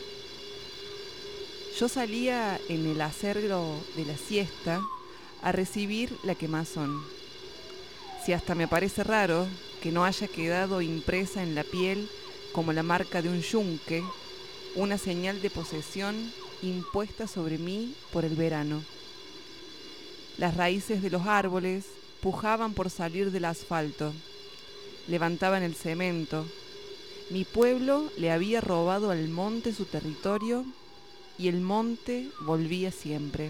Yo salía en el acerro de la siesta a recibir la quemazón. Si hasta me parece raro que no haya quedado impresa en la piel como la marca de un yunque, una señal de posesión impuesta sobre mí por el verano. Las raíces de los árboles pujaban por salir del asfalto, levantaban el cemento. Mi pueblo le había robado al monte su territorio y el monte volvía siempre.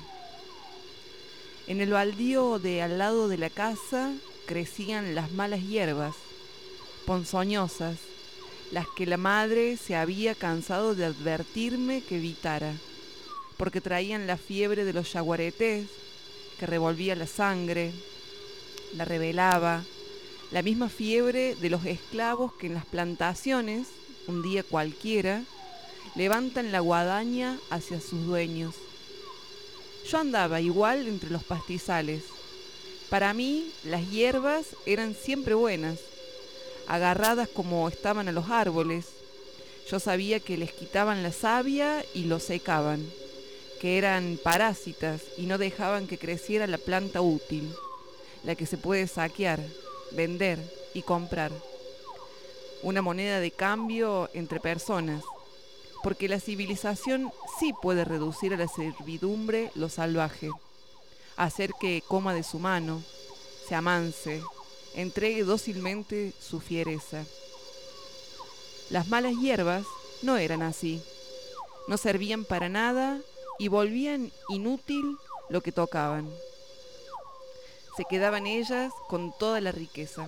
En el baldío de al lado de la casa crecían las malas hierbas, ponzoñosas, las que la madre se había cansado de advertirme que evitara, porque traían la fiebre de los yaguaretés, que revolvía la sangre, la revelaba, la misma fiebre de los esclavos que en las plantaciones, un día cualquiera, levantan la guadaña hacia sus dueños. Yo andaba igual entre los pastizales. Para mí, las hierbas eran siempre buenas, agarradas como estaban a los árboles. Yo sabía que les quitaban la savia y los secaban, que eran parásitas y no dejaban que creciera la planta útil, la que se puede saquear, vender y comprar. Una moneda de cambio entre personas, porque la civilización sí puede reducir a la servidumbre lo salvaje, hacer que coma de su mano, se amanse, entregue dócilmente su fiereza. Las malas hierbas no eran así, no servían para nada y volvían inútil lo que tocaban. Se quedaban ellas con toda la riqueza.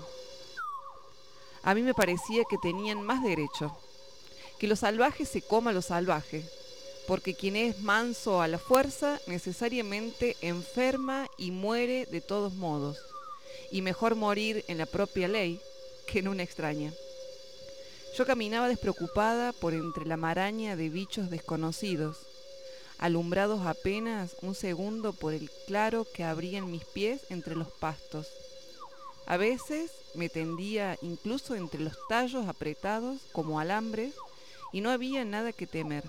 A mí me parecía que tenían más derecho, que lo salvaje se coma lo salvaje, porque quien es manso a la fuerza necesariamente enferma y muere de todos modos, y mejor morir en la propia ley que en una extraña. Yo caminaba despreocupada por entre la maraña de bichos desconocidos, alumbrados apenas un segundo por el claro que abrían mis pies entre los pastos. A veces me tendía incluso entre los tallos apretados como alambres y no había nada que temer.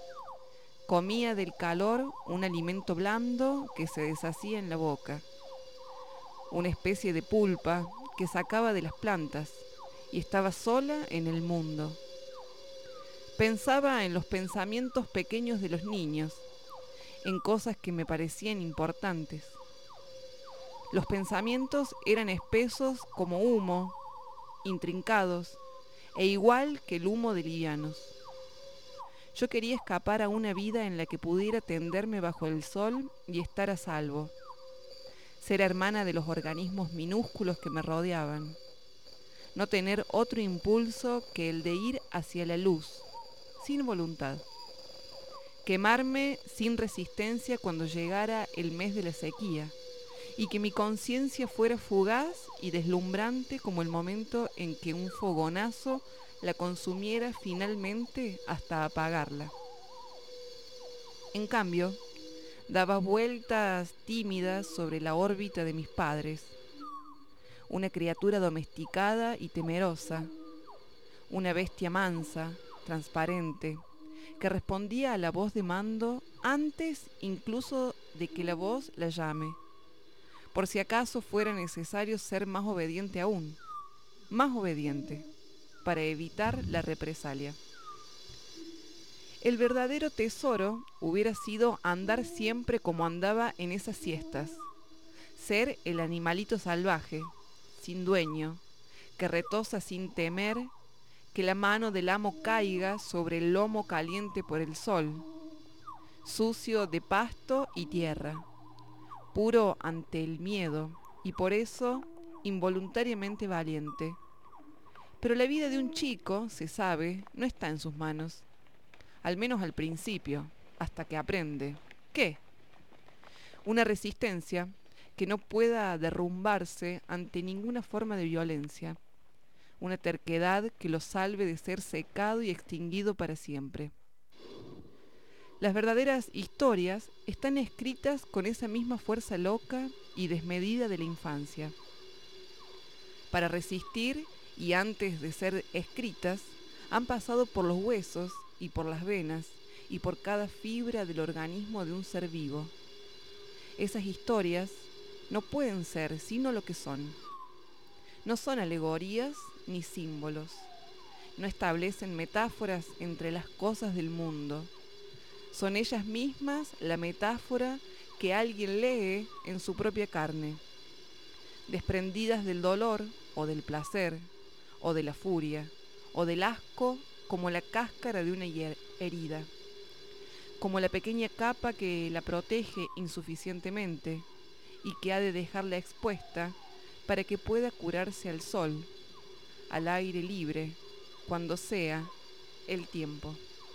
Comía del calor un alimento blando que se deshacía en la boca, una especie de pulpa que sacaba de las plantas, y estaba sola en el mundo. Pensaba en los pensamientos pequeños de los niños, en cosas que me parecían importantes. Los pensamientos eran espesos como humo, intrincados, e igual que el humo de livianos. Yo quería escapar a una vida en la que pudiera tenderme bajo el sol y estar a salvo, ser hermana de los organismos minúsculos que me rodeaban, no tener otro impulso que el de ir hacia la luz, sin voluntad, quemarme sin resistencia cuando llegara el mes de la sequía, y que mi conciencia fuera fugaz y deslumbrante como el momento en que un fogonazo la consumiera finalmente hasta apagarla. En cambio, daba vueltas tímidas sobre la órbita de mis padres, una criatura domesticada y temerosa, una bestia mansa, transparente, que respondía a la voz de mando antes incluso de que la voz la llame, por si acaso fuera necesario ser más obediente aún, más obediente, para evitar la represalia. El verdadero tesoro hubiera sido andar siempre como andaba en esas siestas, ser el animalito salvaje, sin dueño, que retosa sin temer que la mano del amo caiga sobre el lomo caliente por el sol, sucio de pasto y tierra, puro ante el miedo y por eso involuntariamente valiente. Pero la vida de un chico, se sabe, no está en sus manos, al menos al principio, hasta que aprende. ¿Qué? Una resistencia que no pueda derrumbarse ante ninguna forma de violencia, una terquedad que lo salve de ser secado y extinguido para siempre. Las verdaderas historias están escritas con esa misma fuerza loca y desmedida de la infancia. Para resistir y antes de ser escritas, han pasado por los huesos y por las venas y por cada fibra del organismo de un ser vivo. Esas historias no pueden ser sino lo que son. No son alegorías ni símbolos. No establecen metáforas entre las cosas del mundo. Son ellas mismas la metáfora que alguien lee en su propia carne, desprendidas del dolor o del placer, o de la furia, o del asco, como la cáscara de una herida, como la pequeña capa que la protege insuficientemente y que ha de dejarla expuesta para que pueda curarse al sol, al aire libre, cuando sea el tiempo.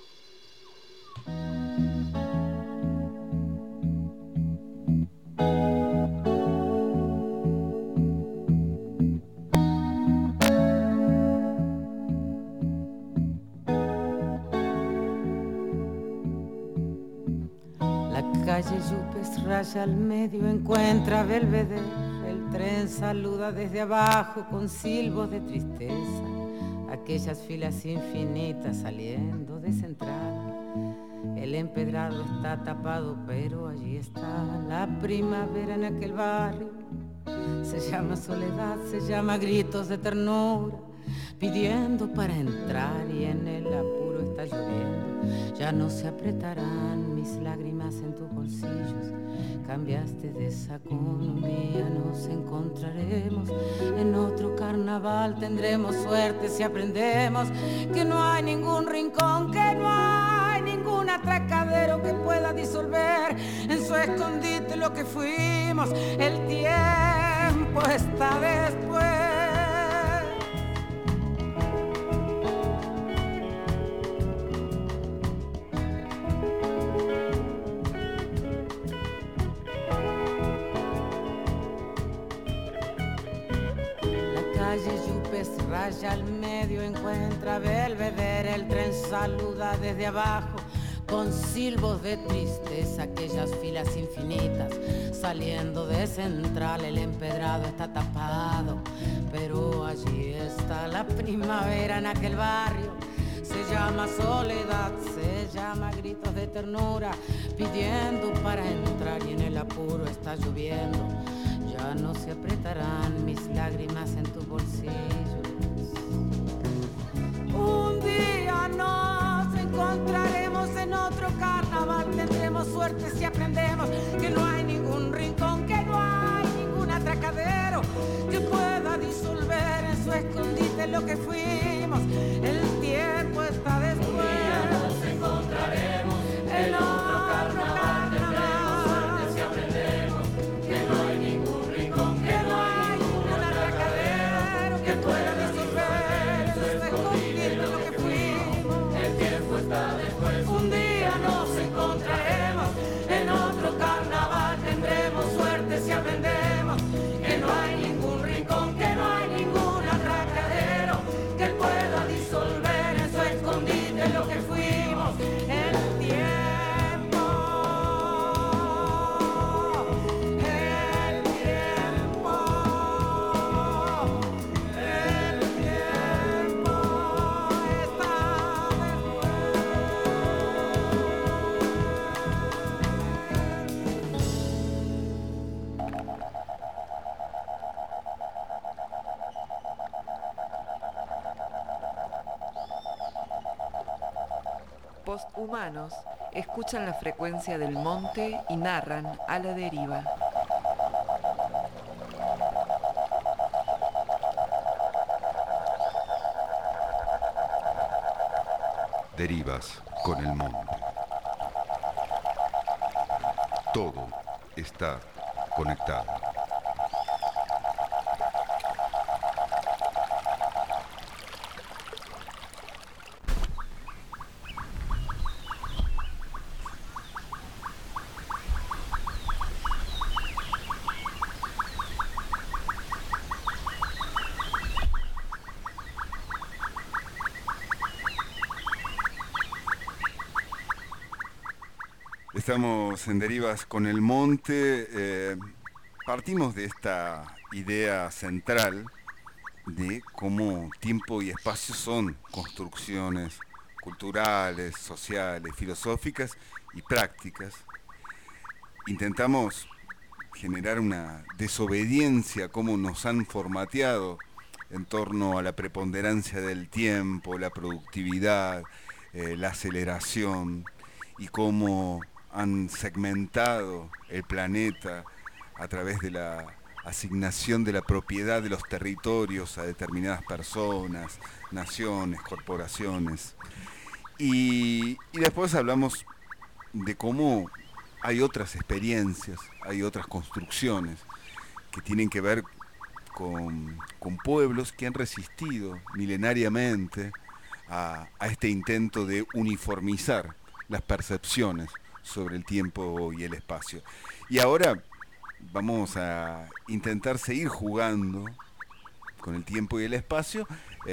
Calle Yupes raya al medio, encuentra Belvedere. El tren saluda desde abajo con silbos de tristeza. Aquellas filas infinitas saliendo de central. El empedrado está tapado, pero allí está la primavera en aquel barrio. Se llama soledad, se llama gritos de ternura, pidiendo para entrar y en el apuro está lloviendo. Ya no se apretarán mis lágrimas en tus bolsillos. Cambiaste de sacón, un día nos encontraremos. En otro carnaval tendremos suerte si aprendemos que no hay ningún rincón, que no hay ningún atracadero que pueda disolver en su escondite lo que fuimos. El tiempo está después. Raya al medio, encuentra Belvedere. El tren saluda desde abajo con silbos de tristeza. Aquellas filas infinitas saliendo de central. El empedrado está tapado, pero allí está la primavera en aquel barrio. Se llama soledad, se llama gritos de ternura, pidiendo para entrar y en el apuro está lloviendo. Ya no se apretarán mis lágrimas en tus bolsillos. Un día nos encontraremos en otro carnaval. Tendremos suerte si aprendemos que no hay ningún rincón, que no hay ningún atracadero que pueda disolver en su escondite lo que fuimos. El tiempo está después. Un día nos encontraremos en otro carnaval. Tendremos suerte si aprendemos que no hay ningún rincón, que no hay ningún atracadero que pueda disolver en su escondite lo que fuimos. El tiempo está después. Un día nos encontraremos en otro carnaval. Tendremos suerte si aprendemos que no hay ningún rincón, que no hay ningún atracadero que pueda disolver en su escondite lo que fuimos. El tiempo, el tiempo, el tiempo está Posthumanos escuchan la frecuencia del monte y narran a la deriva. Derivas con el monte. Todo está conectado. Estamos en Derivas con el monte. Partimos de esta idea central de cómo tiempo y espacio son construcciones culturales, sociales, filosóficas y prácticas. Intentamos generar una desobediencia, cómo nos han formateado en torno a la preponderancia del tiempo, la productividad, la aceleración, y cómo han segmentado el planeta a través de la asignación de la propiedad de los territorios a determinadas personas, naciones, corporaciones. Y después hablamos de cómo hay otras experiencias, hay otras construcciones que tienen que ver con pueblos que han resistido milenariamente a este intento de uniformizar las percepciones sobre el tiempo y el espacio. Y ahora vamos a intentar seguir jugando con el tiempo y el espacio,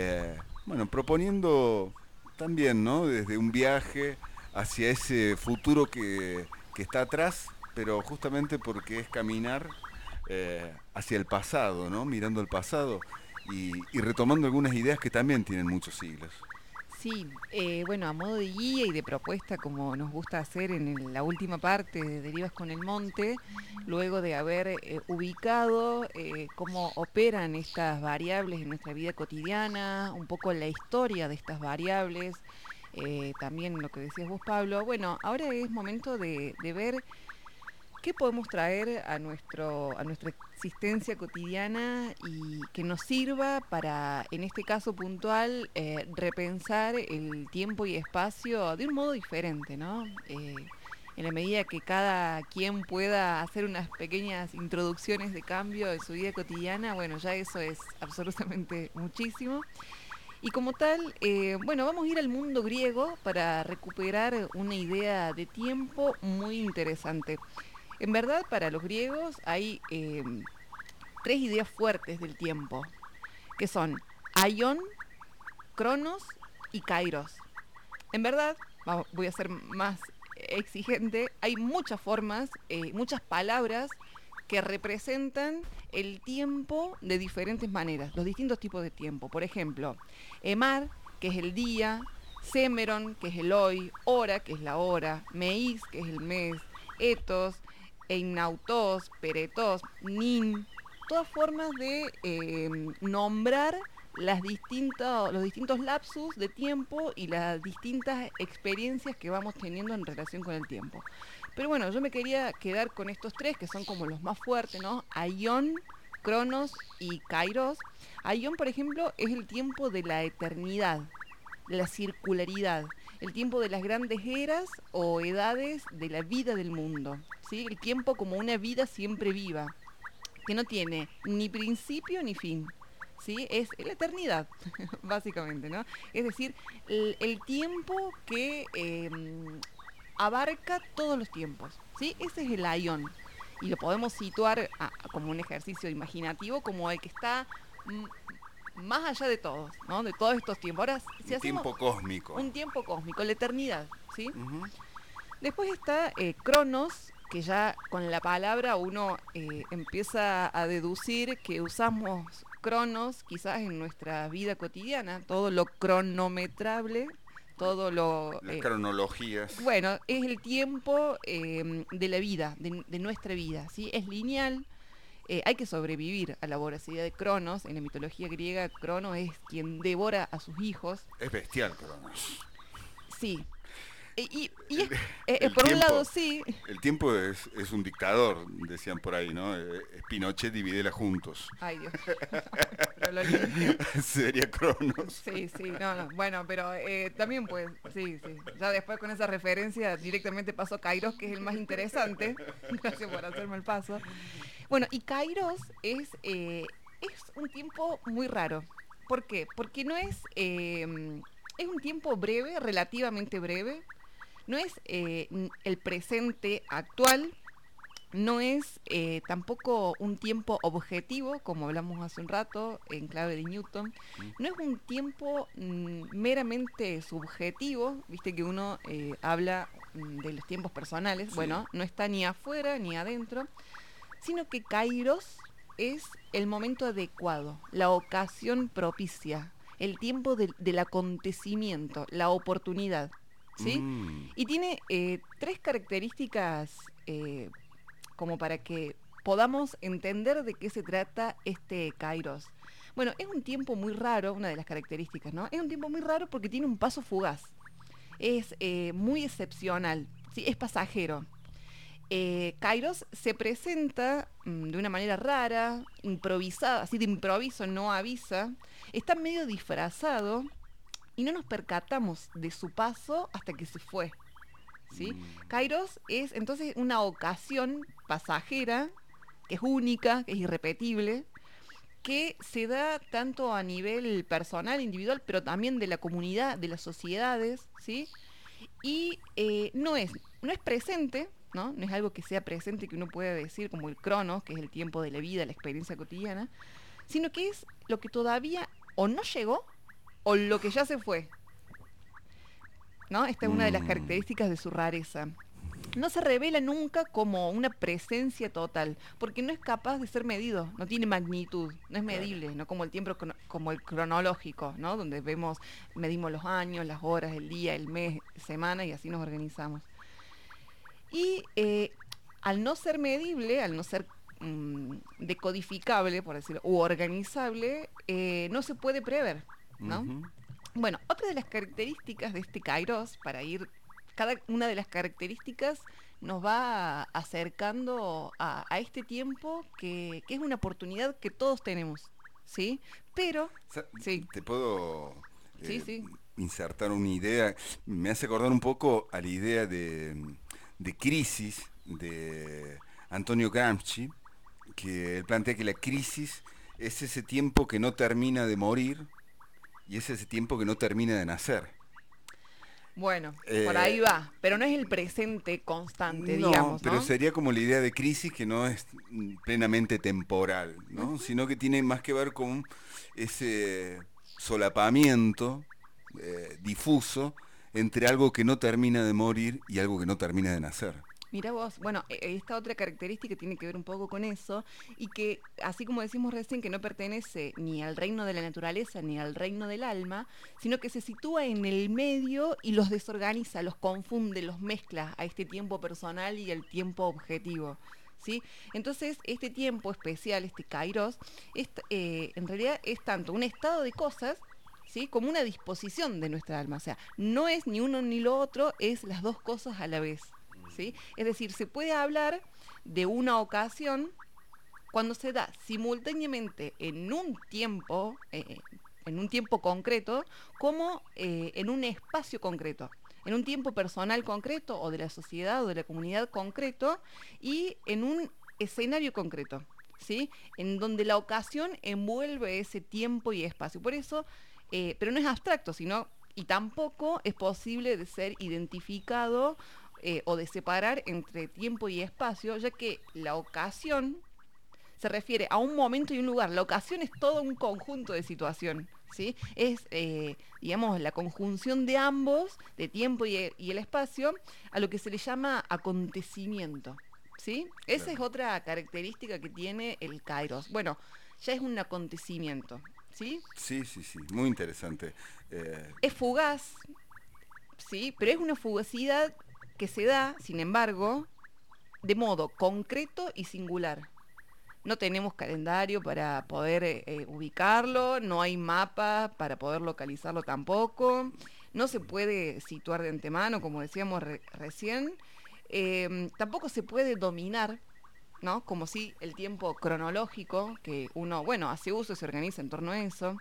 proponiendo también, ¿no?, desde un viaje hacia ese futuro que está atrás, pero justamente porque es caminar hacia el pasado, ¿no?, mirando el pasado y retomando algunas ideas que también tienen muchos siglos. Sí, a modo de guía y de propuesta, como nos gusta hacer en la última parte de Derivas con el Monte, luego de haber ubicado cómo operan estas variables en nuestra vida cotidiana, un poco la historia de estas variables, también lo que decías vos, Pablo. Bueno, ahora es momento de ver qué podemos traer a nuestra existencia cotidiana y que nos sirva para, en este caso puntual, repensar el tiempo y espacio de un modo diferente, ¿no? En la medida que cada quien pueda hacer unas pequeñas introducciones de cambio en su vida cotidiana, bueno, ya eso es absolutamente muchísimo. Y como tal, vamos a ir al mundo griego para recuperar una idea de tiempo muy interesante. En verdad, para los griegos hay 3 ideas fuertes del tiempo, que son aion, cronos y kairos. En verdad, voy a ser más exigente, hay muchas formas, muchas palabras que representan el tiempo de diferentes maneras, los distintos tipos de tiempo. Por ejemplo, emar, que es el día, semeron, que es el hoy, hora, que es la hora, meis, que es el mes, etos, einautos, peretos, nin, todas formas de nombrar los distintos lapsus de tiempo y las distintas experiencias que vamos teniendo en relación con el tiempo. Pero bueno, yo me quería quedar con estos 3 que son como los más fuertes, ¿no? Aion, cronos y kairos. Aion, por ejemplo, es el tiempo de la eternidad, la circularidad, el tiempo de las grandes eras o edades de la vida del mundo, ¿sí? El tiempo como una vida siempre viva, que no tiene ni principio ni fin, ¿sí? Es la eternidad, básicamente, ¿no? Es decir, el tiempo que abarca todos los tiempos, ¿sí? Ese es el aion, y lo podemos situar como un ejercicio imaginativo, como el que está más allá de todos, ¿no? De todos estos tiempos. Ahora, si un tiempo cósmico. Un tiempo cósmico, la eternidad, ¿sí? Uh-huh. Después está cronos, que ya con la palabra uno empieza a deducir que usamos cronos quizás en nuestra vida cotidiana, todo lo cronometrable, todo lo... Las cronologías. Bueno, es el tiempo de la vida, de nuestra vida, ¿sí? Es lineal. Hay que sobrevivir a la voracidad de Cronos. En la mitología griega, Cronos es quien devora a sus hijos. Es bestial, Cronos. Sí. Por un lado, sí. El tiempo es un dictador, decían por ahí, ¿no? Pinochet, divídela juntos. Ay, Dios. Sería Cronos. Sí, no. Bueno, pero también pues, sí. Ya después con esa referencia directamente pasó Kairos, que es el más interesante. Gracias por hacerme el paso. Bueno, y Kairos es un tiempo muy raro. ¿Por qué? Porque no es un tiempo breve, relativamente breve. No es el presente actual, no es tampoco un tiempo objetivo, como hablamos hace un rato en clave de Newton. No es un tiempo meramente subjetivo, viste que uno habla de los tiempos personales. Sí. Bueno, no está ni afuera ni adentro, sino que Kairos es el momento adecuado, la ocasión propicia, el tiempo del acontecimiento, la oportunidad, ¿sí? Y tiene 3 características como para que podamos entender de qué se trata este Kairos. Bueno, es un tiempo muy raro, una de las características, ¿no? Es un tiempo muy raro porque tiene un paso fugaz. Es muy excepcional, ¿sí? Es pasajero. Kairos se presenta de una manera rara, improvisada, así de improviso, no avisa. Está medio disfrazado y no nos percatamos de su paso hasta que se fue, ¿sí? Kairos es entonces una ocasión pasajera, que es única, que es irrepetible, que se da tanto a nivel personal, individual, pero también de la comunidad, de las sociedades, ¿sí? Y no es presente, ¿no? No es algo que sea presente, que uno pueda decir como el cronos, que es el tiempo de la vida, la experiencia cotidiana, sino que es lo que todavía o no llegó o lo que ya se fue, ¿no? Esta es una de las características de su rareza. No se revela nunca como una presencia total, porque no es capaz de ser medido, no tiene magnitud, no es medible, no como el tiempo como el cronológico, ¿no? Donde medimos los años, las horas, el día, el mes, semana y así nos organizamos. Y al no ser medible, al no ser decodificable, por decirlo, u organizable, no se puede prever, ¿no? Bueno, otra de las características de este Kairos, cada una de las características nos va acercando a este tiempo que es una oportunidad que todos tenemos, ¿sí? Pero, sí. ¿Te puedo sí. insertar una idea? Me hace acordar un poco a la idea de crisis de Antonio Gramsci, que él plantea que la crisis es ese tiempo que no termina de morir y es ese tiempo que no termina de nacer. Bueno, por ahí va, pero no es el presente constante, no, digamos, ¿no? Pero sería como la idea de crisis que no es plenamente temporal, ¿no? Sino que tiene más que ver con ese solapamiento difuso entre algo que no termina de morir y algo que no termina de nacer. Mira vos, bueno, esta otra característica tiene que ver un poco con eso, y que, así como decimos recién, que no pertenece ni al reino de la naturaleza ni al reino del alma, sino que se sitúa en el medio y los desorganiza, los confunde, los mezcla a este tiempo personal y al tiempo objetivo, ¿sí? Entonces, este tiempo especial, este Kairos, en realidad es tanto un estado de cosas, ¿sí?, como una disposición de nuestra alma. O sea, no es ni uno ni lo otro, es las dos cosas a la vez, ¿sí? Es decir, se puede hablar de una ocasión cuando se da simultáneamente en un tiempo concreto, como en un espacio concreto, en un tiempo personal concreto, o de la sociedad o de la comunidad concreto, y en un escenario concreto, ¿sí?, en donde la ocasión envuelve ese tiempo y espacio. Por eso, pero no es abstracto, y tampoco es posible de ser identificado o de separar entre tiempo y espacio, ya que la ocasión se refiere a un momento y un lugar. La ocasión es todo un conjunto de situación, ¿sí? Es, digamos, la conjunción de ambos, de tiempo y el espacio, a lo que se le llama acontecimiento, ¿sí? Esa Claro. es otra característica que tiene el Kairos. Bueno, ya es un acontecimiento, ¿sí? Sí, muy interesante. Es fugaz, ¿sí? Pero es una fugacidad que se da, sin embargo, de modo concreto y singular. No tenemos calendario para poder ubicarlo, no hay mapa para poder localizarlo tampoco, no se puede situar de antemano, como decíamos recién, tampoco se puede dominar, ¿no? Como si el tiempo cronológico, que uno, bueno, hace uso y se organiza en torno a eso,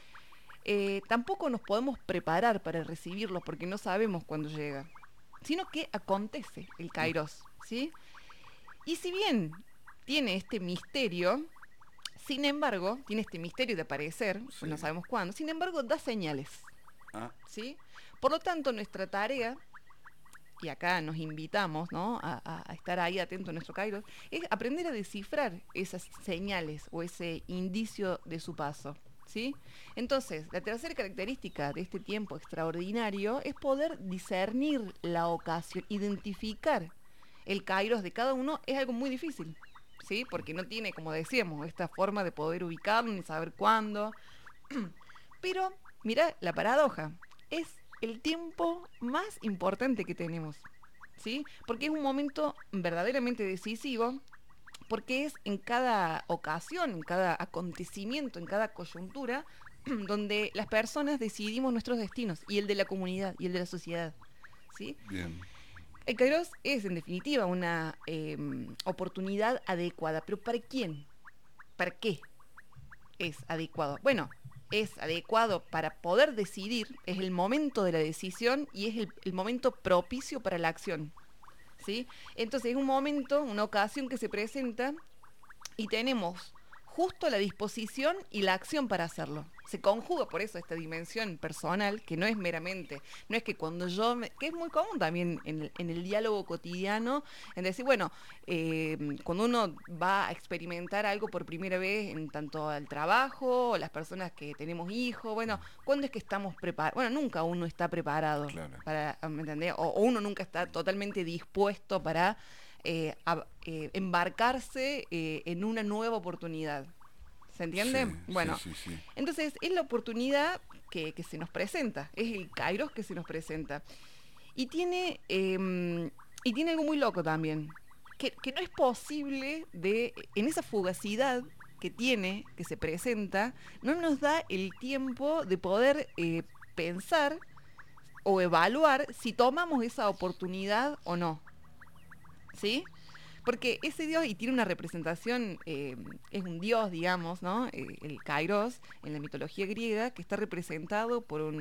tampoco nos podemos preparar para recibirlo porque no sabemos cuándo llega, sino que acontece el Kairos, ¿sí? Y si bien tiene este misterio, sin embargo, tiene este misterio de aparecer, Sí. no sabemos cuándo, sin embargo da señales, Ah, ¿sí? Por lo tanto, nuestra tarea, y acá nos invitamos, ¿no?, a estar ahí atentos a nuestro Kairos, es aprender a descifrar esas señales o ese indicio de su paso, ¿sí? Entonces, la tercera característica de este tiempo extraordinario es poder discernir la ocasión, identificar el Kairos de cada uno. Es algo muy difícil, ¿sí? Porque no tiene, como decíamos, esta forma de poder ubicarlo ni saber cuándo. Pero, mira, la paradoja, es el tiempo más importante que tenemos, ¿sí? Porque es un momento verdaderamente decisivo, porque es en cada ocasión, en cada acontecimiento, en cada coyuntura, donde las personas decidimos nuestros destinos, y el de la comunidad, y el de la sociedad, ¿sí? Bien. El Kairos es, en definitiva, una oportunidad adecuada. ¿Pero para quién? ¿Para qué es adecuado? Bueno, es adecuado para poder decidir, es el momento de la decisión y es el momento propicio para la acción, ¿sí? Entonces es un momento, una ocasión que se presenta y tenemos justo la disposición y la acción para hacerlo. Se conjuga por eso esta dimensión personal, que no es meramente, no es que cuando que es muy común también en el diálogo cotidiano, en decir, bueno, cuando uno va a experimentar algo por primera vez en tanto al trabajo, o las personas que tenemos hijos, bueno, ¿cuándo es que estamos preparados? Bueno, nunca uno está preparado, Claro. para, ¿me entendés? O uno nunca está totalmente dispuesto para embarcarse en una nueva oportunidad. ¿Se entiende? Sí, Bueno, sí. entonces es la oportunidad que se nos presenta, es el Kairos que se nos presenta. Y tiene algo muy loco también, que no es posible en esa fugacidad que tiene, que se presenta, no nos da el tiempo de poder pensar o evaluar si tomamos esa oportunidad o no. ¿Sí? Porque ese dios, y tiene una representación, es un dios, digamos, ¿no? El Kairos, en la mitología griega, que está representado por un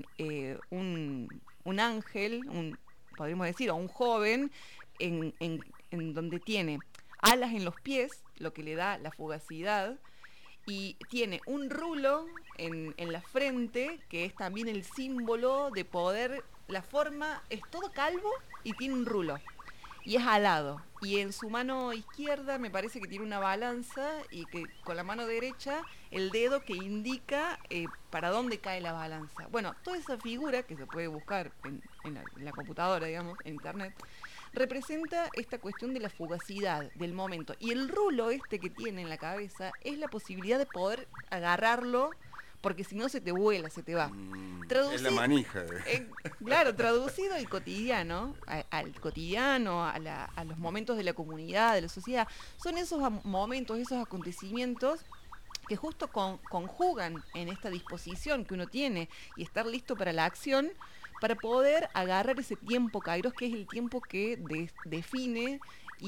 ángel, podríamos decir, o un joven, en donde tiene alas en los pies, lo que le da la fugacidad, y tiene un rulo en la frente, que es también el símbolo de poder. La forma es todo calvo y tiene un rulo. Y es alado, y en su mano izquierda me parece que tiene una balanza, y que con la mano derecha el dedo que indica para dónde cae la balanza. Bueno, toda esa figura, que se puede buscar en la computadora, digamos, en internet, representa esta cuestión de la fugacidad, del momento. Y el rulo este que tiene en la cabeza es la posibilidad de poder agarrarlo, porque si no se te vuela, se te va. Es la manija. Claro, traducido al cotidiano, al cotidiano, a los momentos de la comunidad, de la sociedad. Son esos momentos, esos acontecimientos que justo conjugan en esta disposición que uno tiene y estar listo para la acción, para poder agarrar ese tiempo Kairos, que es el tiempo que define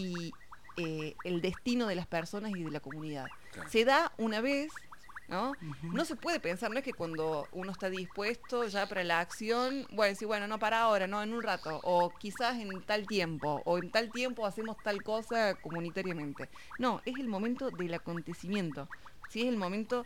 el destino de las personas y de la comunidad. Claro. Se da una vez, ¿no? Uh-huh. No se puede pensar, no es que cuando uno está dispuesto ya para la acción, bueno, decir, bueno, no para ahora, no, en un rato, o quizás en tal tiempo, o en tal tiempo hacemos tal cosa comunitariamente. No, es el momento del acontecimiento, ¿sí? Es el momento,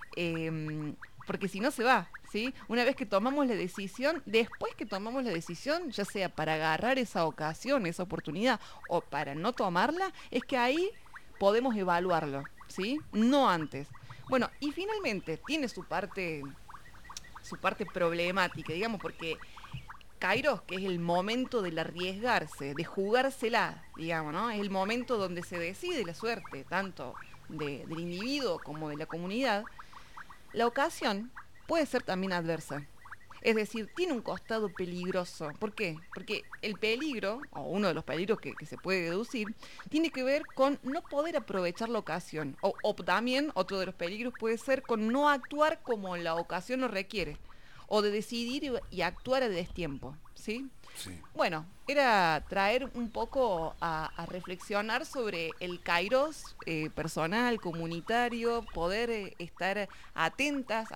porque si no se va, ¿sí? Una vez que tomamos la decisión, después que tomamos la decisión, ya sea para agarrar esa ocasión, esa oportunidad, o para no tomarla, es que ahí podemos evaluarlo, ¿sí? No antes. Bueno, y finalmente tiene su parte problemática, digamos, porque Kairos, que es el momento del arriesgarse, de jugársela, digamos, ¿no? Es el momento donde se decide la suerte, tanto del individuo como de la comunidad. La ocasión puede ser también adversa. Es decir, tiene un costado peligroso. ¿Por qué? Porque el peligro, o uno de los peligros que se puede deducir, tiene que ver con no poder aprovechar la ocasión. O también otro de los peligros puede ser con no actuar como la ocasión lo requiere. O de decidir y actuar a destiempo, ¿sí? Sí. Bueno, era traer un poco a reflexionar sobre el Kairos personal, comunitario, poder estar atentes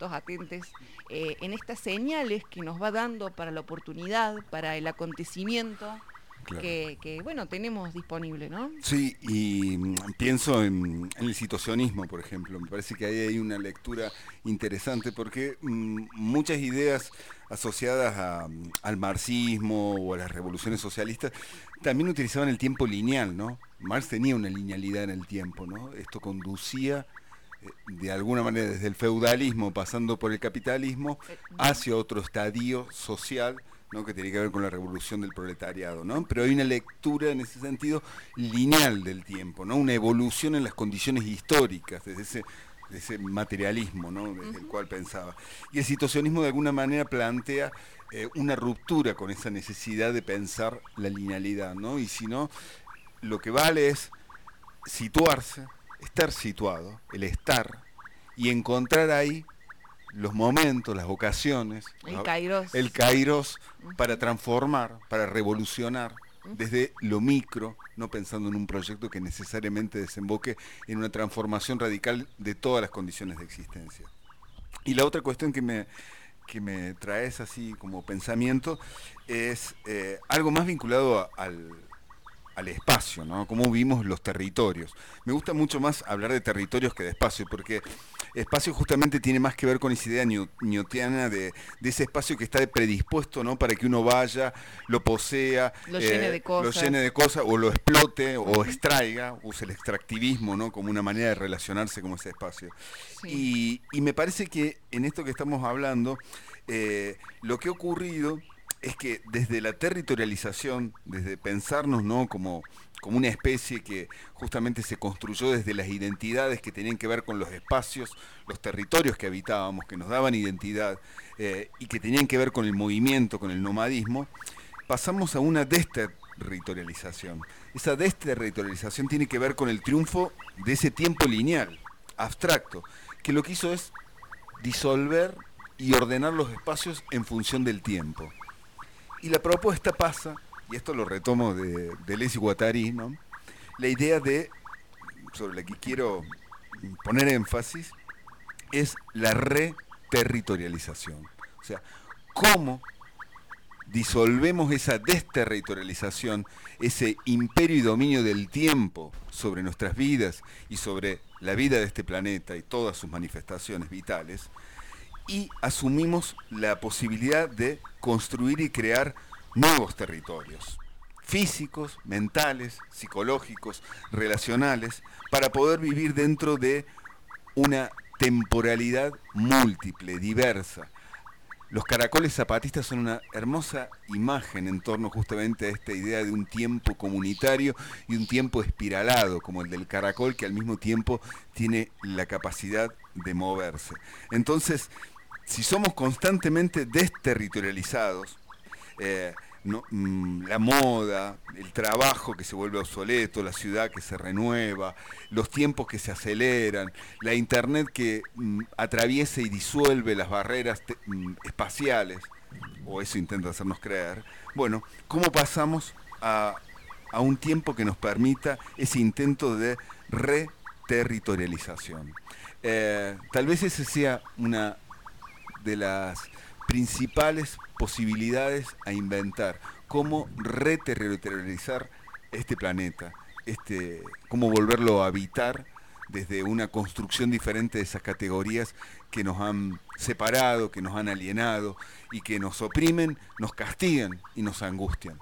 en estas señales que nos va dando para la oportunidad, para el acontecimiento. Claro. Que bueno, tenemos disponible, ¿no? Sí, y pienso en el situacionismo, por ejemplo. Me parece que ahí hay una lectura interesante porque muchas ideas asociadas al marxismo o a las revoluciones socialistas también utilizaban el tiempo lineal, ¿no? Marx tenía una linealidad en el tiempo, ¿no? Esto conducía de alguna manera desde el feudalismo, pasando por el capitalismo, hacia otro estadio social ¿no? Que tiene que ver con la revolución del proletariado, ¿no? Pero hay una lectura en ese sentido lineal del tiempo, ¿no? Una evolución en las condiciones históricas, de ese materialismo, ¿no? Desde el cual pensaba. Y el situacionismo de alguna manera plantea una ruptura con esa necesidad de pensar la linealidad, ¿no? Y si no, lo que vale es situarse, estar situado, el estar, y encontrar ahí los momentos, las ocasiones, el kairos para transformar, para revolucionar desde lo micro, no pensando en un proyecto que necesariamente desemboque en una transformación radical de todas las condiciones de existencia. Y la otra cuestión que me traes así como pensamiento es algo más vinculado al espacio, ¿no? Cómo vimos los territorios. Me gusta mucho más hablar de territorios que de espacio, porque espacio justamente tiene más que ver con esa idea newtiana de ese espacio que está predispuesto, ¿no? Para que uno vaya, lo posea, lo llene de cosas, o lo explote, o extraiga, use el extractivismo, ¿no? Como una manera de relacionarse con ese espacio. Sí. Y me parece que en esto que estamos hablando, lo que ha ocurrido es que desde la territorialización, desde pensarnos, ¿no? como una especie que justamente se construyó desde las identidades que tenían que ver con los espacios, los territorios que habitábamos, que nos daban identidad, y que tenían que ver con el movimiento, con el nomadismo, pasamos a una desterritorialización. Esa desterritorialización tiene que ver con el triunfo de ese tiempo lineal, abstracto, que lo que hizo es disolver y ordenar los espacios en función del tiempo. Y la propuesta pasa, y esto lo retomo de Deleuze y Guattari, ¿no? La idea sobre la que quiero poner énfasis, es la reterritorialización. O sea, cómo disolvemos esa desterritorialización, ese imperio y dominio del tiempo sobre nuestras vidas y sobre la vida de este planeta y todas sus manifestaciones vitales, y asumimos la posibilidad de construir y crear nuevos territorios, físicos, mentales, psicológicos, relacionales, para poder vivir dentro de una temporalidad múltiple, diversa. Los caracoles zapatistas son una hermosa imagen en torno justamente a esta idea de un tiempo comunitario y un tiempo espiralado, como el del caracol, que al mismo tiempo tiene la capacidad de moverse. Entonces, si somos constantemente desterritorializados, la moda, el trabajo que se vuelve obsoleto, la ciudad que se renueva, los tiempos que se aceleran, la internet que atraviesa y disuelve las barreras espaciales, o eso intenta hacernos creer. Bueno, ¿cómo pasamos a un tiempo que nos permita ese intento de reterritorialización? Tal vez esa sea una de las principales posibilidades a inventar, cómo reterritorializar este planeta, cómo volverlo a habitar desde una construcción diferente de esas categorías que nos han separado, que nos han alienado y que nos oprimen, nos castigan y nos angustian.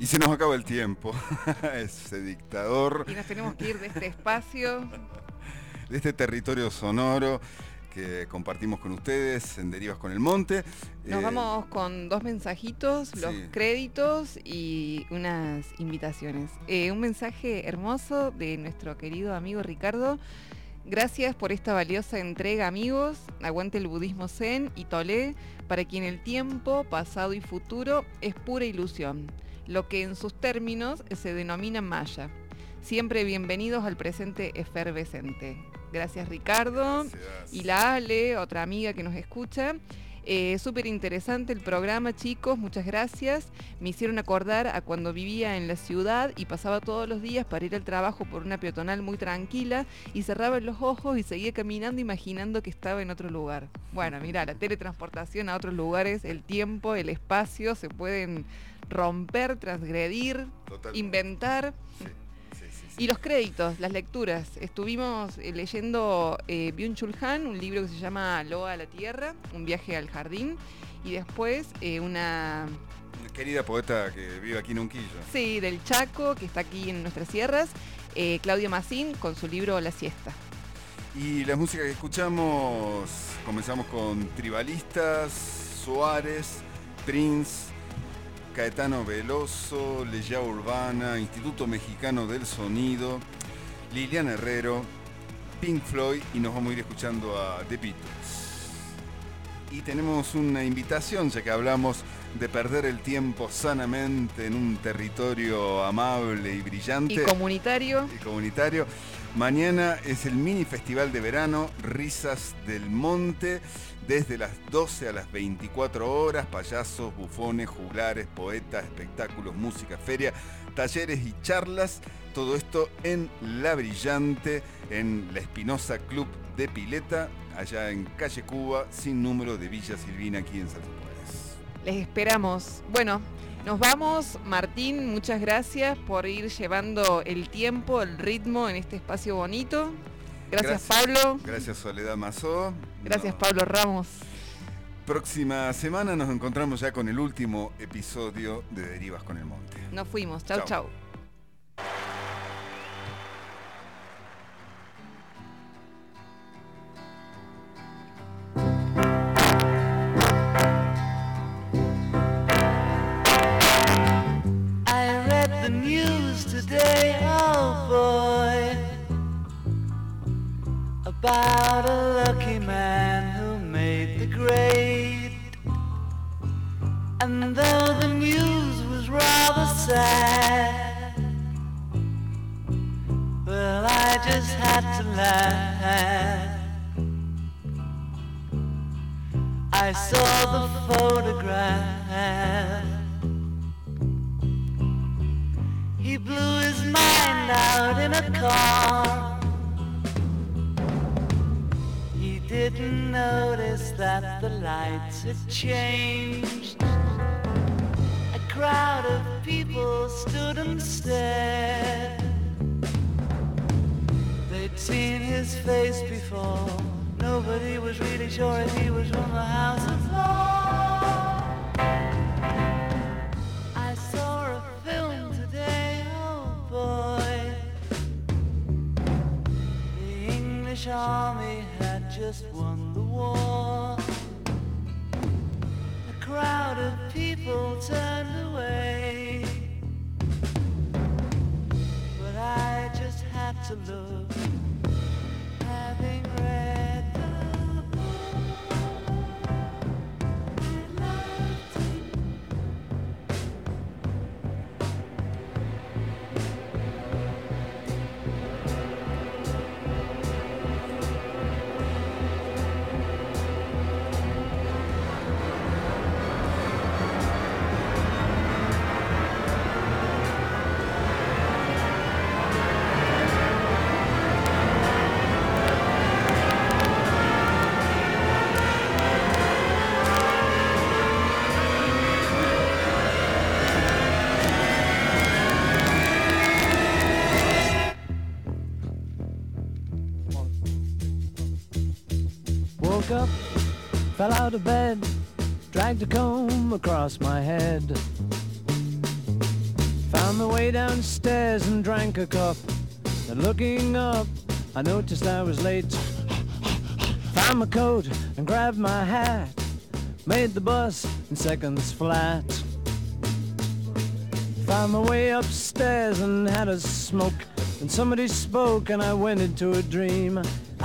se nos acaba el tiempo. Ese dictador. Y nos tenemos que ir de este espacio. De este territorio sonoro que compartimos con ustedes en Derivas con el Monte. Nos vamos con 2 mensajitos, los créditos y unas invitaciones. Un mensaje hermoso de nuestro querido amigo Ricardo. Gracias por esta valiosa entrega, amigos. Aguante el budismo zen y Tolé, para quien el tiempo, pasado y futuro es pura ilusión, lo que en sus términos se denomina maya. Siempre bienvenidos al presente efervescente. Gracias, Ricardo. Gracias. Y la Ale, otra amiga que nos escucha. Súper interesante el programa, chicos, muchas gracias. Me hicieron acordar a cuando vivía en la ciudad y pasaba todos los días para ir al trabajo por una peatonal muy tranquila y cerraba los ojos y seguía caminando imaginando que estaba en otro lugar. Bueno, mira, la teletransportación a otros lugares, el tiempo, el espacio se pueden romper, transgredir, Totalmente. Inventar. Sí. Y los créditos, las lecturas. Estuvimos leyendo Byung-Chul Han, un libro que se llama Loa a la Tierra, un viaje al jardín. Y después una querida poeta que vive aquí en Unquillo. Sí, del Chaco, que está aquí en nuestras sierras, Claudia Massín, con su libro La Siesta. Y la música que escuchamos, comenzamos con Tribalistas, Suárez, Prince, Caetano Veloso, Legión Urbana, Instituto Mexicano del Sonido, Liliana Herrero, Pink Floyd, y nos vamos a ir escuchando a The Beatles. Y tenemos una invitación, ya que hablamos de perder el tiempo sanamente en un territorio amable y brillante. Y comunitario. Mañana es el mini festival de verano Risas del Monte, desde las 12 a las 24 horas, payasos, bufones, juglares, poetas, espectáculos, música, feria, talleres y charlas. Todo esto en La Brillante, en la Espinosa Club de Pileta, allá en Calle Cuba, sin número, de Villa Silvina, aquí en Salto Puedes. Les esperamos. Bueno, nos vamos. Martín, muchas gracias por ir llevando el tiempo, el ritmo en este espacio bonito. Gracias, Pablo. Gracias, Soledad Mazó. Gracias, Pablo Ramos. Próxima semana nos encontramos ya con el último episodio de Derivas con el Monte. Nos fuimos. Chau, chau. I read the news today, oh boy, about a lucky man who made the grade. And though the news was rather sad, well, I just had to laugh. I saw the photograph. He blew his mind out in a car. He didn't notice that the lights had changed. A crowd of people stood and stared. They'd seen his face before. Nobody was really sure if he was from the House of Lords. I saw a film today, oh boy. The English army had just won the war. A crowd of people turned away, but I just had to look, having read the book. I loved it. Woke up, fell out of bed, dragged a comb across my head. Found my way downstairs and drank a cup. Then looking up, I noticed I was late. Found my coat and grabbed my hat. Made the bus in seconds flat. Found my way upstairs and had a smoke. And somebody spoke and I went into a dream.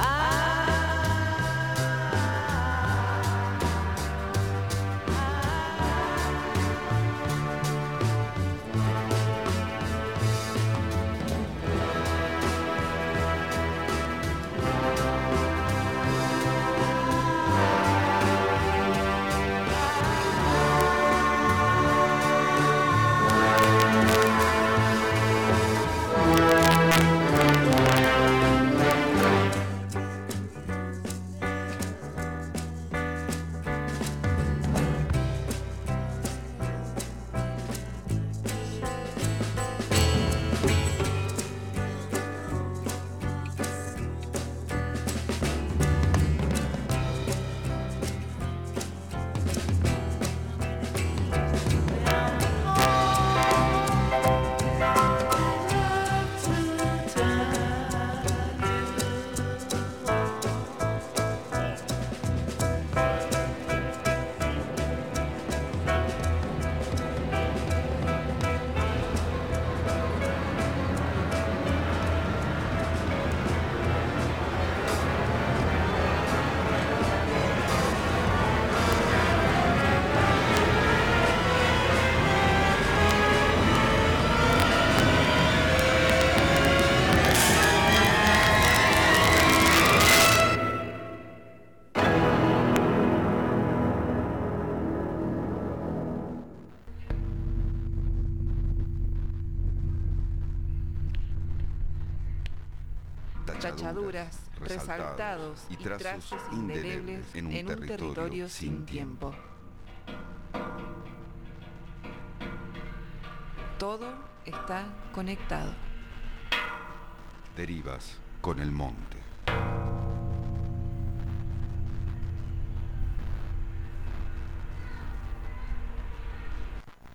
tachaduras, resaltados y trazos indelebles en un territorio sin tiempo. Todo está conectado. Derivas con el monte.